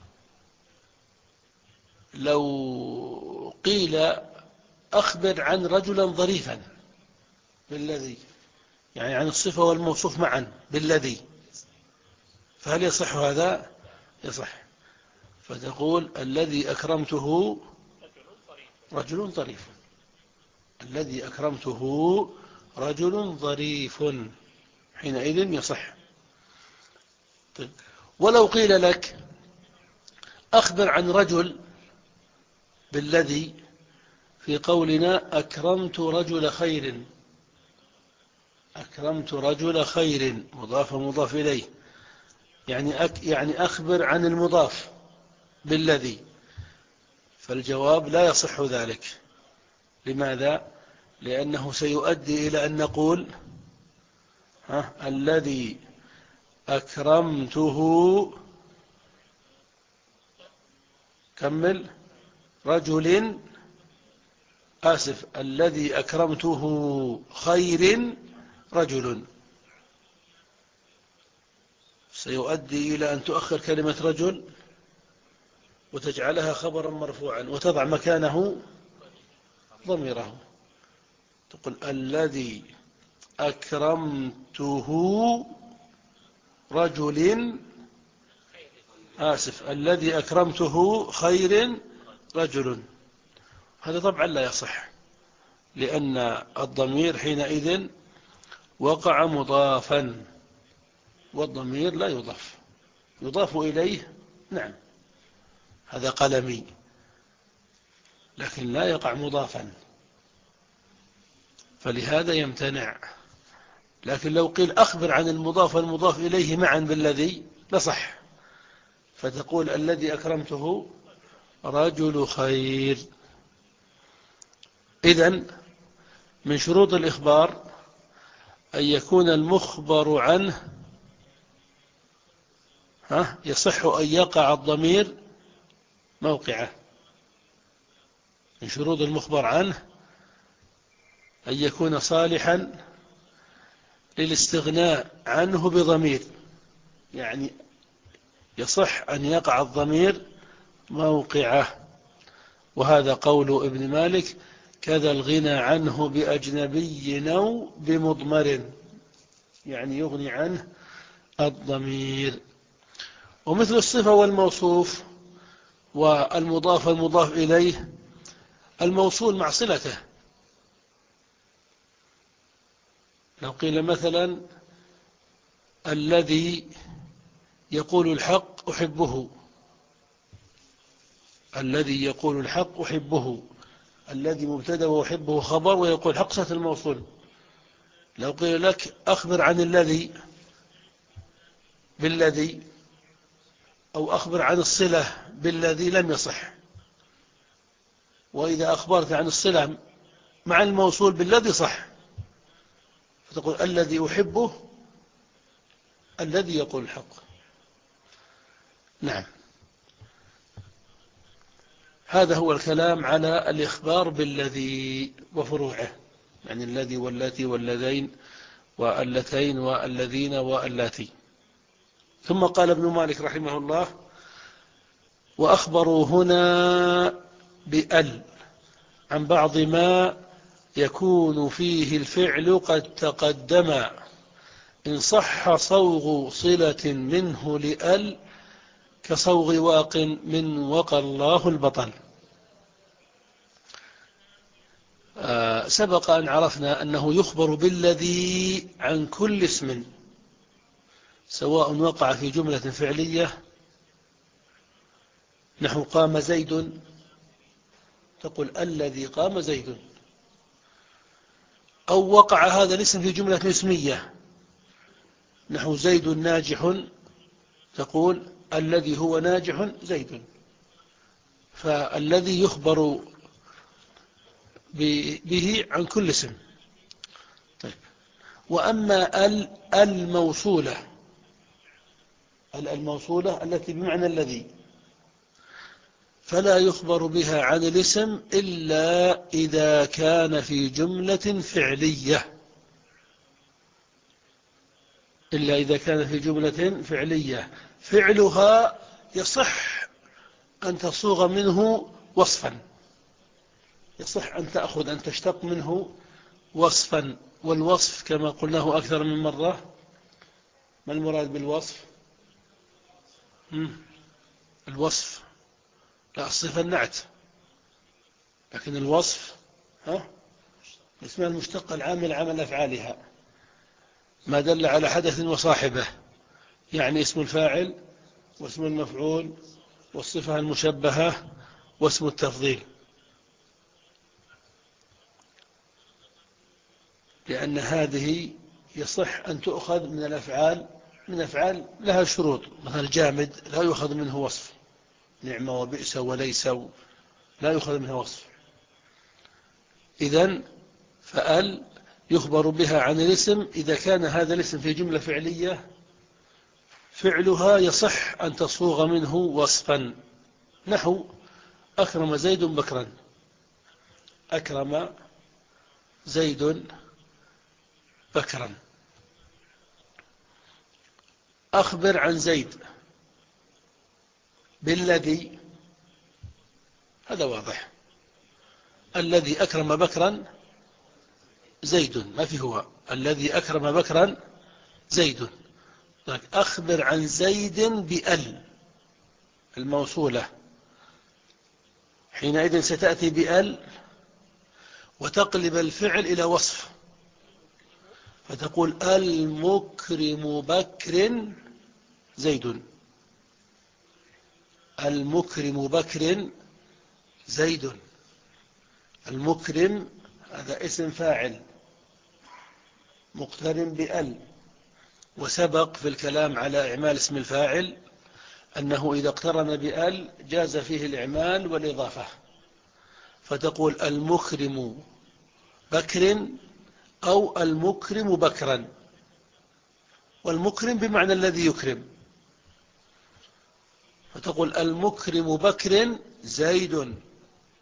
لو قيل أخبر عن رجلا ظريفا بالذي، يعني عن الصفة والموصوف معا بالذي، فهل يصح هذا؟ يصح. فتقول الذي أكرمته رجل ظريف، الذي أكرمته رجل ظريف، حينئذ يصح. طيب. ولو قيل لك أخبر عن رجل بالذي في قولنا أكرمت رجل خير، أكرمت رجل خير مضاف مضاف إليه، يعني أك يعني أخبر عن المضاف بالذي، فالجواب لا يصح ذلك. لماذا؟ لأنه سيؤدي إلى أن نقول ها الذي أكرمته كمل رجل آسف الذي أكرمته خير رجل، سيؤدي إلى أن تؤخر كلمة رجل وتجعلها خبرا مرفوعا وتضع مكانه ضميره، تقول الذي أكرمته رجل آسف الذي أكرمته خير رجل. هذا طبعا لا يصح، لأن الضمير حينئذ وقع مضافا، والضمير لا يضاف، يضاف إليه نعم هذا قلمي، لكن لا يقع مضافا، فلهذا يمتنع. لكن لو قيل أخبر عن المضاف والمضاف إليه معا بالذي لصح، فتقول الذي أكرمته رجل خير. إذن من شروط الإخبار أن يكون المخبر عنه ها يصح أن يقع الضمير موقعه. من شروط المخبر عنه أن يكون صالحا للاستغناء عنه بضمير، يعني يصح أن يقع الضمير موقعه، وهذا قول ابن مالك: كذا الغنى عنه بأجنبي أو بمضمر، يعني يغني عنه الضمير. ومثل الصفة والموصوف والمضاف والمضاف إليه، الموصول مع صلته. لو قيل مثلا: الذي يقول الحق أحبه، الذي يقول الحق أحبه، الذي مبتدأ وأحبه خبر، ويقول حق صفة الموصول. لو قيل لك: أخبر عن الذي بالذي، أو أخبر عن الصلة بالذي، لم يصح. وإذا أخبرت عن الصلة مع الموصول بالذي صح، فتقول: الذي أحبه الذي يقول الحق. نعم، هذا هو الكلام على الإخبار بالذي وفروعه، يعني الذي والتي واللذين واللتين والذين واللاتي. ثم قال ابن مالك رحمه الله: وأخبروا هنا بأل عن بعض ما يكون فيه الفعل قد تقدم، إن صح صوغ صلة منه لأل، كصوغ واق من وقى الله البطل. آه سبق أن عرفنا أنه يخبر بالذي عن كل اسم، سواء وقع في جملة فعلية، نحو قام زيد، تقول: الذي قام زيد. أو وقع هذا الاسم في جملة اسمية، نحو زيد ناجح، تقول: الذي هو ناجح زيد. فالذي يخبر به عن كل اسم. طيب. وأما ال الموصولة، ال الموصولة التي بمعنى الذي، فلا يخبر بها عن الاسم إلا إذا كان في جملة فعلية، إلا إذا كان في جملة فعلية فعلها يصح أن تصوغ منه وصفا، يصح أن تأخذ أن تشتق منه وصفا. والوصف كما قلناه أكثر من مرة، ما المراد بالوصف؟ الوصف لا، الصفة النعت، لكن الوصف ها اسمها المشتق العامل عمل أفعالها، ما دل على حدث وصاحبه، يعني اسم الفاعل واسم المفعول والصفة المشبهة واسم التفضيل، لأن هذه يصح أن تؤخذ من الأفعال، من أفعال لها شروط، مثل الجامد لا يؤخذ منه وصف، نعمة وبئس وليس لا يؤخذ منه وصف. إذن فأل يخبر بها عن الاسم إذا كان هذا الاسم في جملة فعلية فعلها يصح أن تصوغ منه وصفا، نحو أكرم زيد بكرا، أكرم زيد بكرا. أخبر عن زيد بالذي، هذا واضح، الذي أكرم بكرا زيد، ما في هو الذي أكرم بكرا زيد. أخبر عن زيد بأل الموصولة، حينئذ ستأتي بأل وتقلب الفعل إلى وصف، فتقول: المكرم بكر زيد، المكرم بكر زيد. المكرم هذا اسم فاعل مقترن بأل، وسبق في الكلام على إعمال اسم الفاعل أنه إذا اقترن بأل جاز فيه الإعمال والإضافة، فتقول: المكرم بكر أو المكرم بكرا، والمكرم بمعنى الذي يكرم، فتقول: المكرم بكر زيد،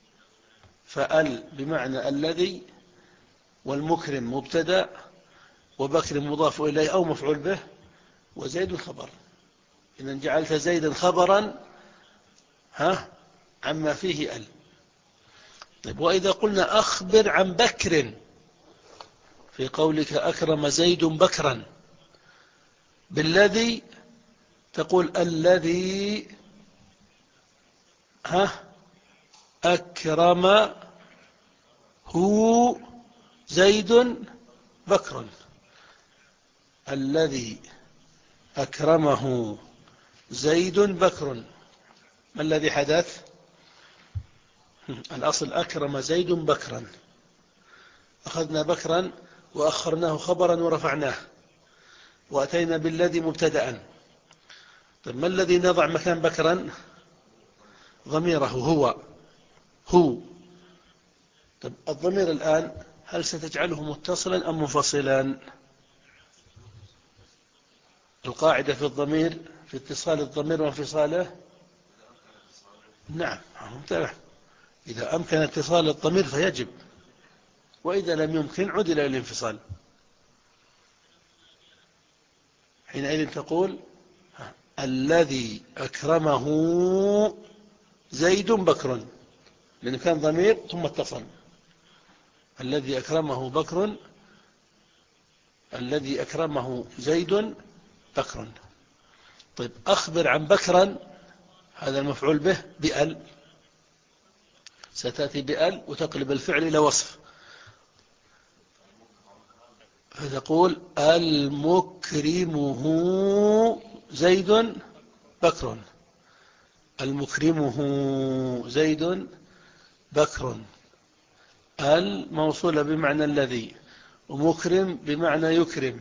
فأل بمعنى الذي، والمكرم مبتدأ، وبكر مضاف إليه أو مفعول به، وزيد خبر. إذا جعلت زيدا خبرا ها عما فيه ال. طيب وإذا قلنا أخبر عن بكر في قولك أكرم زيد بكرا بالذي، تقول الذي ها أكرم هو زيد بكر. الذي أكرمه زيد بكر، ما الذي حدث؟ الأصل أكرم زيد بكرا، أخذنا بكرا وأخرناه خبرا ورفعناه، وأتينا بالذي مبتدأ. طيب ما الذي نضع مكان بكرا؟ ضميره هو هو. طيب الضمير الآن هل ستجعله متصلا أم منفصلا؟ القاعدة في الضمير في اتصال الضمير وانفصاله، نعم ممتنع. إذا أمكن اتصال الضمير فيجب، وإذا لم يمكن عد إلى الانفصال. حينئذ تقول الذي أكرمه زيد بكر، لأنه كان ضمير ثم اتصل. الذي أكرمه بكر، الذي أكرمه زيد بكر. طيب أخبر عن بكرا، هذا المفعول به بأل، ستأتي بأل وتقلب الفعل إلى وصف، فتقول المكرمه زيد بكر. المكرمه زيد بكر، الموصولة بمعنى الذي، ومكرم بمعنى يكرم،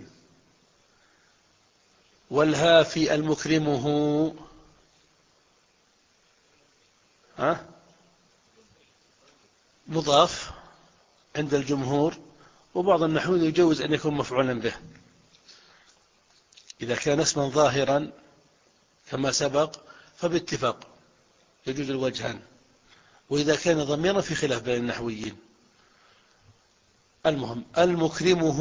والها في المكرمه ها مضاف عند الجمهور، وبعض النحويين يجوز أن يكون مفعولا به إذا كان اسما ظاهرا كما سبق، فباتفاق يجوز الوجهان، وإذا كان ضميرا في خلاف بين النحويين. المهم المكرمه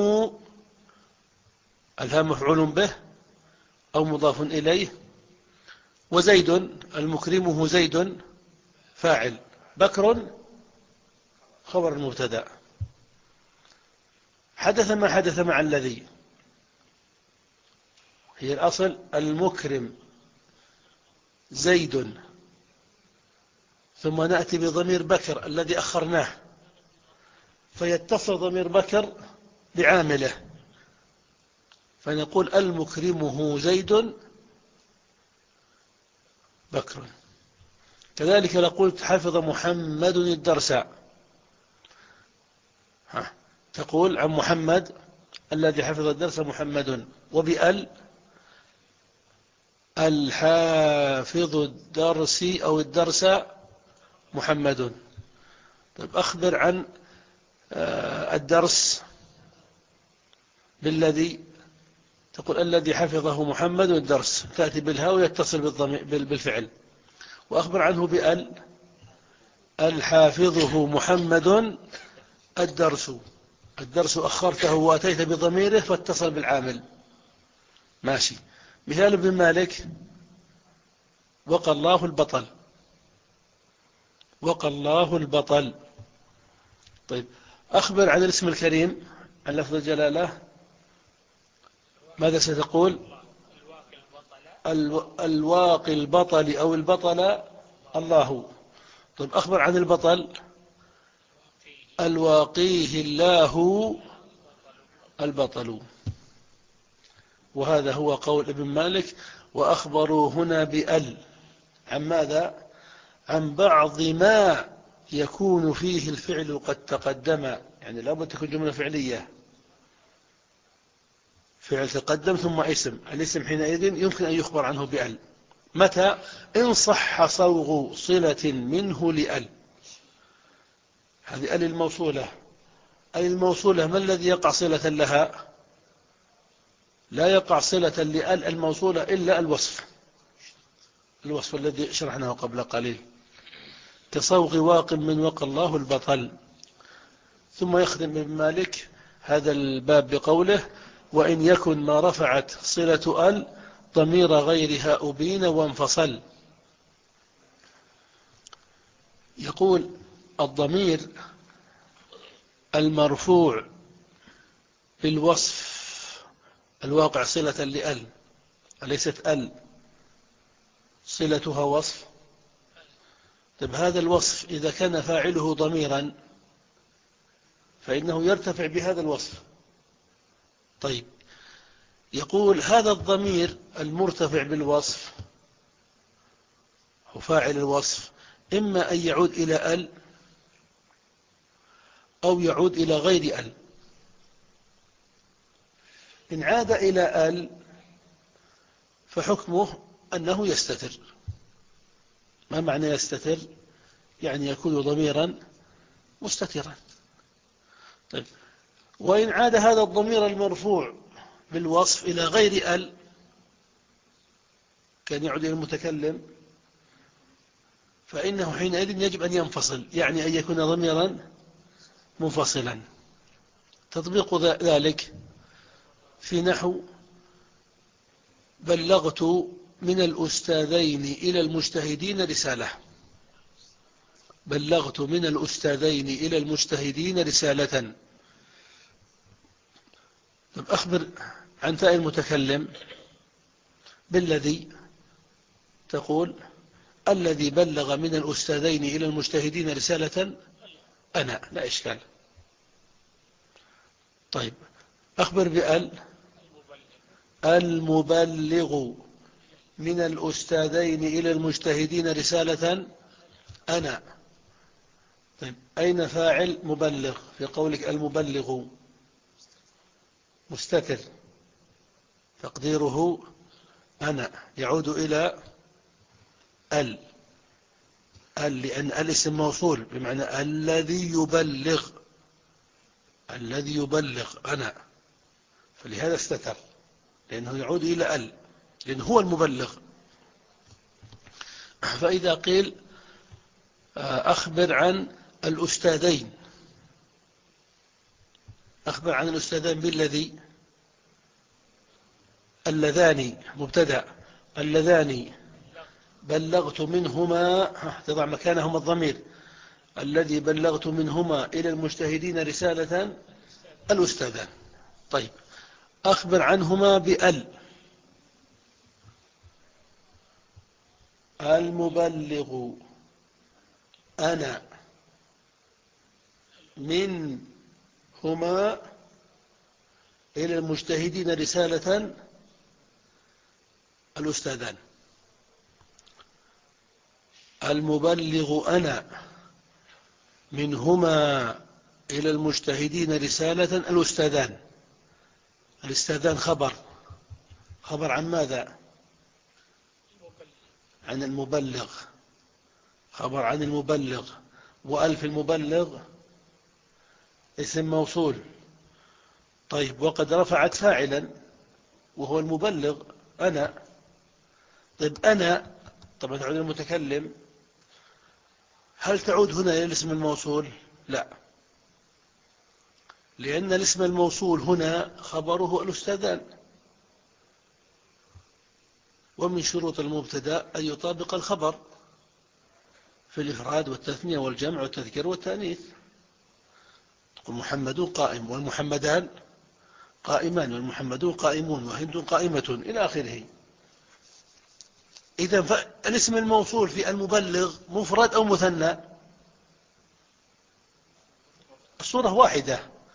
الها مفعول به أو مضاف إليه، وزيد المكرمه زيد فاعل، بكر خبر المبتدا. حدث ما حدث مع الذي، هي الأصل المكرم زيد، ثم نأتي بضمير بكر الذي أخرناه، فيتصل ضمير بكر بعامله، فنقول المكرمه زيد بكر. كذلك نقول حفظ محمد الدرس، تقول عن محمد الذي حفظ الدرس محمد، وبأل الحافظ الدرس أو الدرس محمد. طيب أخبر عن الدرس بالذي، تقول الذي حفظه محمد الدرس، تأتي بالهاء ويتصل بالفعل. وأخبر عنه بأل الحافظه محمد الدرس، الدرس أخرته وأتيت بضميره فاتصل بالعامل، ماشي. مثال ابن مالك وقى الله البطل، وقى الله البطل. طيب أخبر عن الاسم الكريم عن لفظ الجلالة، ماذا ستقول؟ الواقي البطل أو البطل الله. طيب أخبر عن البطل الواقيه الله البطل. وهذا هو قول ابن مالك. وأخبروا هنا بأل عن ماذا؟ عن بعض ما يكون فيه الفعل قد تقدم، يعني لابد تكون جملة فعلية، فعل تقدم ثم اسم، الاسم حينئذ يمكن أن يخبر عنه بأل. متى؟ إن صح صوغ صلة منه لأل. هذه أل الموصولة. أل الموصولة ما الذي يقع صلة لها؟ لا يقع صلة لأل الموصولة إلا الوصف، الوصف الذي شرحناه قبل قليل، كصوغ واق من وقى الله البطل. ثم يخدم ابن مالك هذا الباب بقوله وإن يكن ما رفعت صلة ال ضمير غيرها أبين وانفصل. يقول الضمير المرفوع بالوصف الواقع صلة لأل، أليست ال صلتها وصف؟ طيب هذا الوصف إذا كان فاعله ضميرا فإنه يرتفع بهذا الوصف. طيب يقول هذا الضمير المرتفع بالوصف هو فاعل الوصف إما أن يعود إلى ال أو يعود إلى غير ال. إن عاد إلى ال فحكمه أنه يستتر. ما معنى يستتر؟ يعني يكون ضميرا مستترا. طيب وإن عاد هذا الضمير المرفوع بالوصف إلى غير ال كان يعود إلى المتكلم فإنه حينئذ يجب أن ينفصل، يعني أن يكون ضميرا منفصلا. تطبيق ذلك في نحو بلغت من الأستاذين إلى المجتهدين رسالة. بلغت من الأستاذين إلى المجتهدين رسالة. طب أخبر عن تاء المتكلم بالذي، تقول الذي بلغ من الأستاذين إلى المجتهدين رسالة أنا، لا إشكال. طيب أخبر بأل المبلغ من الأستاذين إلى المجتهدين رسالة أنا. طيب أين فاعل مبلغ في قولك المبلغ؟ مستتر تقديره أنا، يعود إلى ال ال لأن الاسم موصول بمعنى الذي يبلغ، الذي يبلغ أنا، فلهذا استتر لأنه يعود إلى ال لأنه هو المبلغ. فإذا قيل أخبر عن الأستاذين، أخبر عن الأستاذين بالذي، اللذان مبتدأ، اللذان بلغت منهما، تضع مكانهما الضمير، الذي بلغت منهما إلى المجتهدين رسالة الأستاذان. طيب أخبر عنهما بأل المبلغ أنا منهما إلى المجتهدين رسالة الأستاذان. المبلغ أنا منهما إلى المجتهدين رسالة الأستاذان. الأستاذان خبر، خبر عن ماذا؟ عن المبلغ، خبر عن المبلغ. وألف المبلغ اسم موصول. طيب وقد رفعت فاعلا وهو المبلغ أنا. طيب أنا طبعا تعود المتكلم، هل تعود هنا إلى الاسم الموصول؟ لا، لأن الاسم الموصول هنا خبره الأستاذان، ومن شروط المبتدأ أن يطابق الخبر في الإفراد والتثنية والجمع والتذكير والتأنيث. تقول محمد قائم والمحمدان قائمان والمحمدون قائمون وهند قائمة إلى آخره. إذن فالاسم الموصول في المبلغ مفرد أو مثنى؟ الصورة واحدة،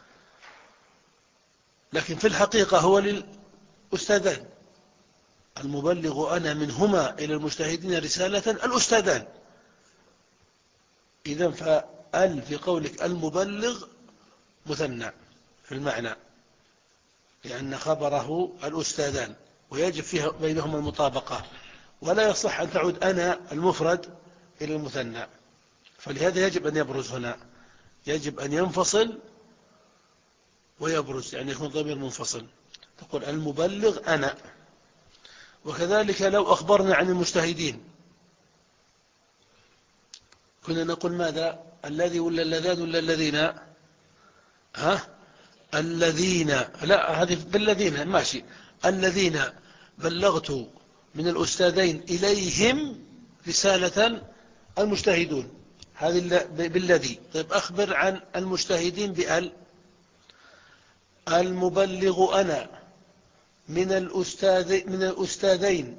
لكن في الحقيقة هو للأستاذان. المبلغ أنا منهما إلى المجتهدين رسالة الأستاذان. إذن فأل في قولك المبلغ مثنى في المعنى، لأن خبره الأستاذان ويجب فيها بينهما المطابقة، ولا يصح أن تعود أنا المفرد إلى المثنى. فلهذا يجب أن يبرز هنا، يجب أن ينفصل ويبرز، يعني يكون ضمير منفصل. تقول المبلغ أنا. وكذلك لو أخبرنا عن المجتهدين كنا نقول ماذا؟ الذي ولا اللذان ولا الذين؟ ها؟ الذين، لا هذه بالذين ماشي، الذين بلغت من الأستاذين إليهم رسالة المجتهدون، هذه بالذي. طيب أخبر عن المجتهدين بأل. المبلغ أنا من الأستاذ من الأستاذين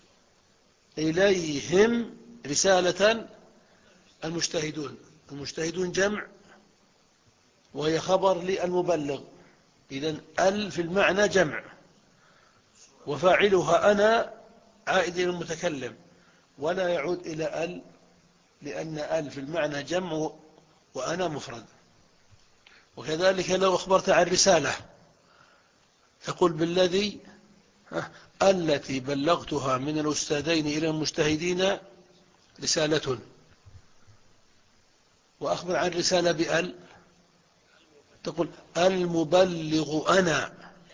إليهم رسالة المجتهدون. المجتهدون جمع وهي خبر للمبلغ، إذن ال في المعنى جمع، وفاعلها أنا عائد إلى المتكلم ولا يعود إلى ال، لأن ال في المعنى جمع وأنا مفرد. وكذلك لو أخبرت عن رسالة تقول بالذي التي بلغتها من الأستاذين إلى المجتهدين رسالة، وأخبر عن رسالة بأل تقول المبلغ أنا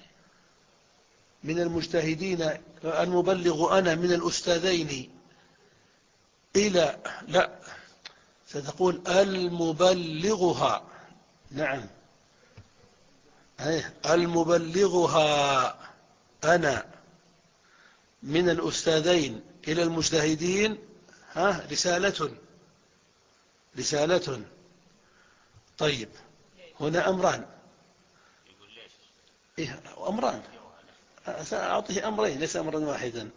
من المجتهدين، المبلغ أنا من الأستاذين إلى، لا ستقول المبلغها. نعم المبلغها أنا من الأستاذين إلى المجتهدين ها رسالة رسالة. طيب هنا أمران، إيه أمران، سأعطيه أمرين ليس أمرا واحدا.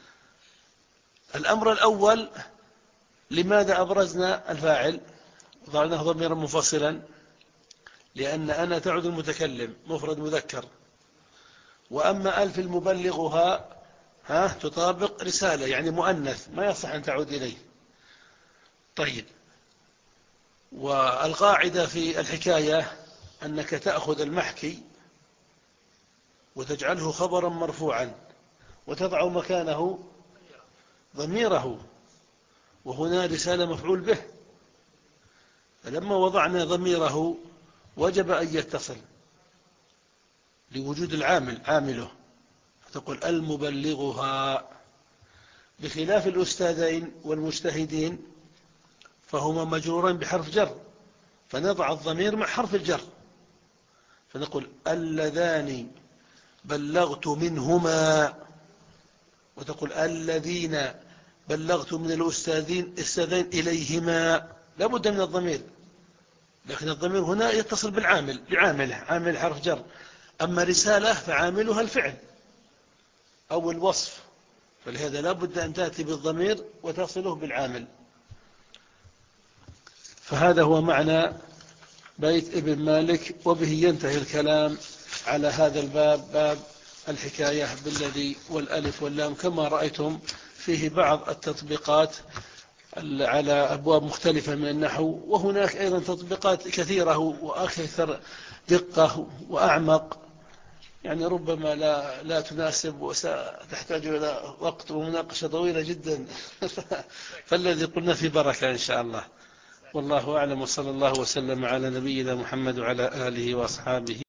الأمر الأول لماذا أبرزنا الفاعل وضعناه ضميرا منفصلا؟ لأن أنا تعود المتكلم مفرد مذكر، وأما ألف المبلغها ها تطابق رسالة يعني مؤنث ما يصح أن تعود إليه. طيب والقاعدة في الحكاية أنك تأخذ المحكي وتجعله خبرا مرفوعا وتضع مكانه ضميره، وهنا رسالة مفعول به، فلما وضعنا ضميره وجب أن يتصل لوجود العامل عامله، فتقول المبلغها. بخلاف الأستاذين والمجتهدين فهما مجرورين بحرف جر، فنضع الضمير مع حرف الجر فنقول اللذان بلغت منهما، وتقول الذين بلغت من الأستاذين استاذين إليهما، لا بد من الضمير، لكن الضمير هنا يتصل بالعامل بعامله، عامل حرف جر. أما رسالة فعاملها الفعل أو الوصف، فلهذا لا بد أن تأتي بالضمير وتصله بالعامل. فهذا هو معنى بيت ابن مالك، وبه ينتهي الكلام على هذا الباب، باب الحكاية بالذي والألف واللام. كما رأيتم فيه بعض التطبيقات على أبواب مختلفة من النحو، وهناك أيضا تطبيقات كثيرة وأكثر دقة وأعمق، يعني ربما لا, لا تناسب وستحتاج إلى وقت ومناقشة طويلة جدا فالذي قلنا في بركة إن شاء الله. والله أعلم، وصلى الله وسلم على نبينا محمد وعلى آله وأصحابه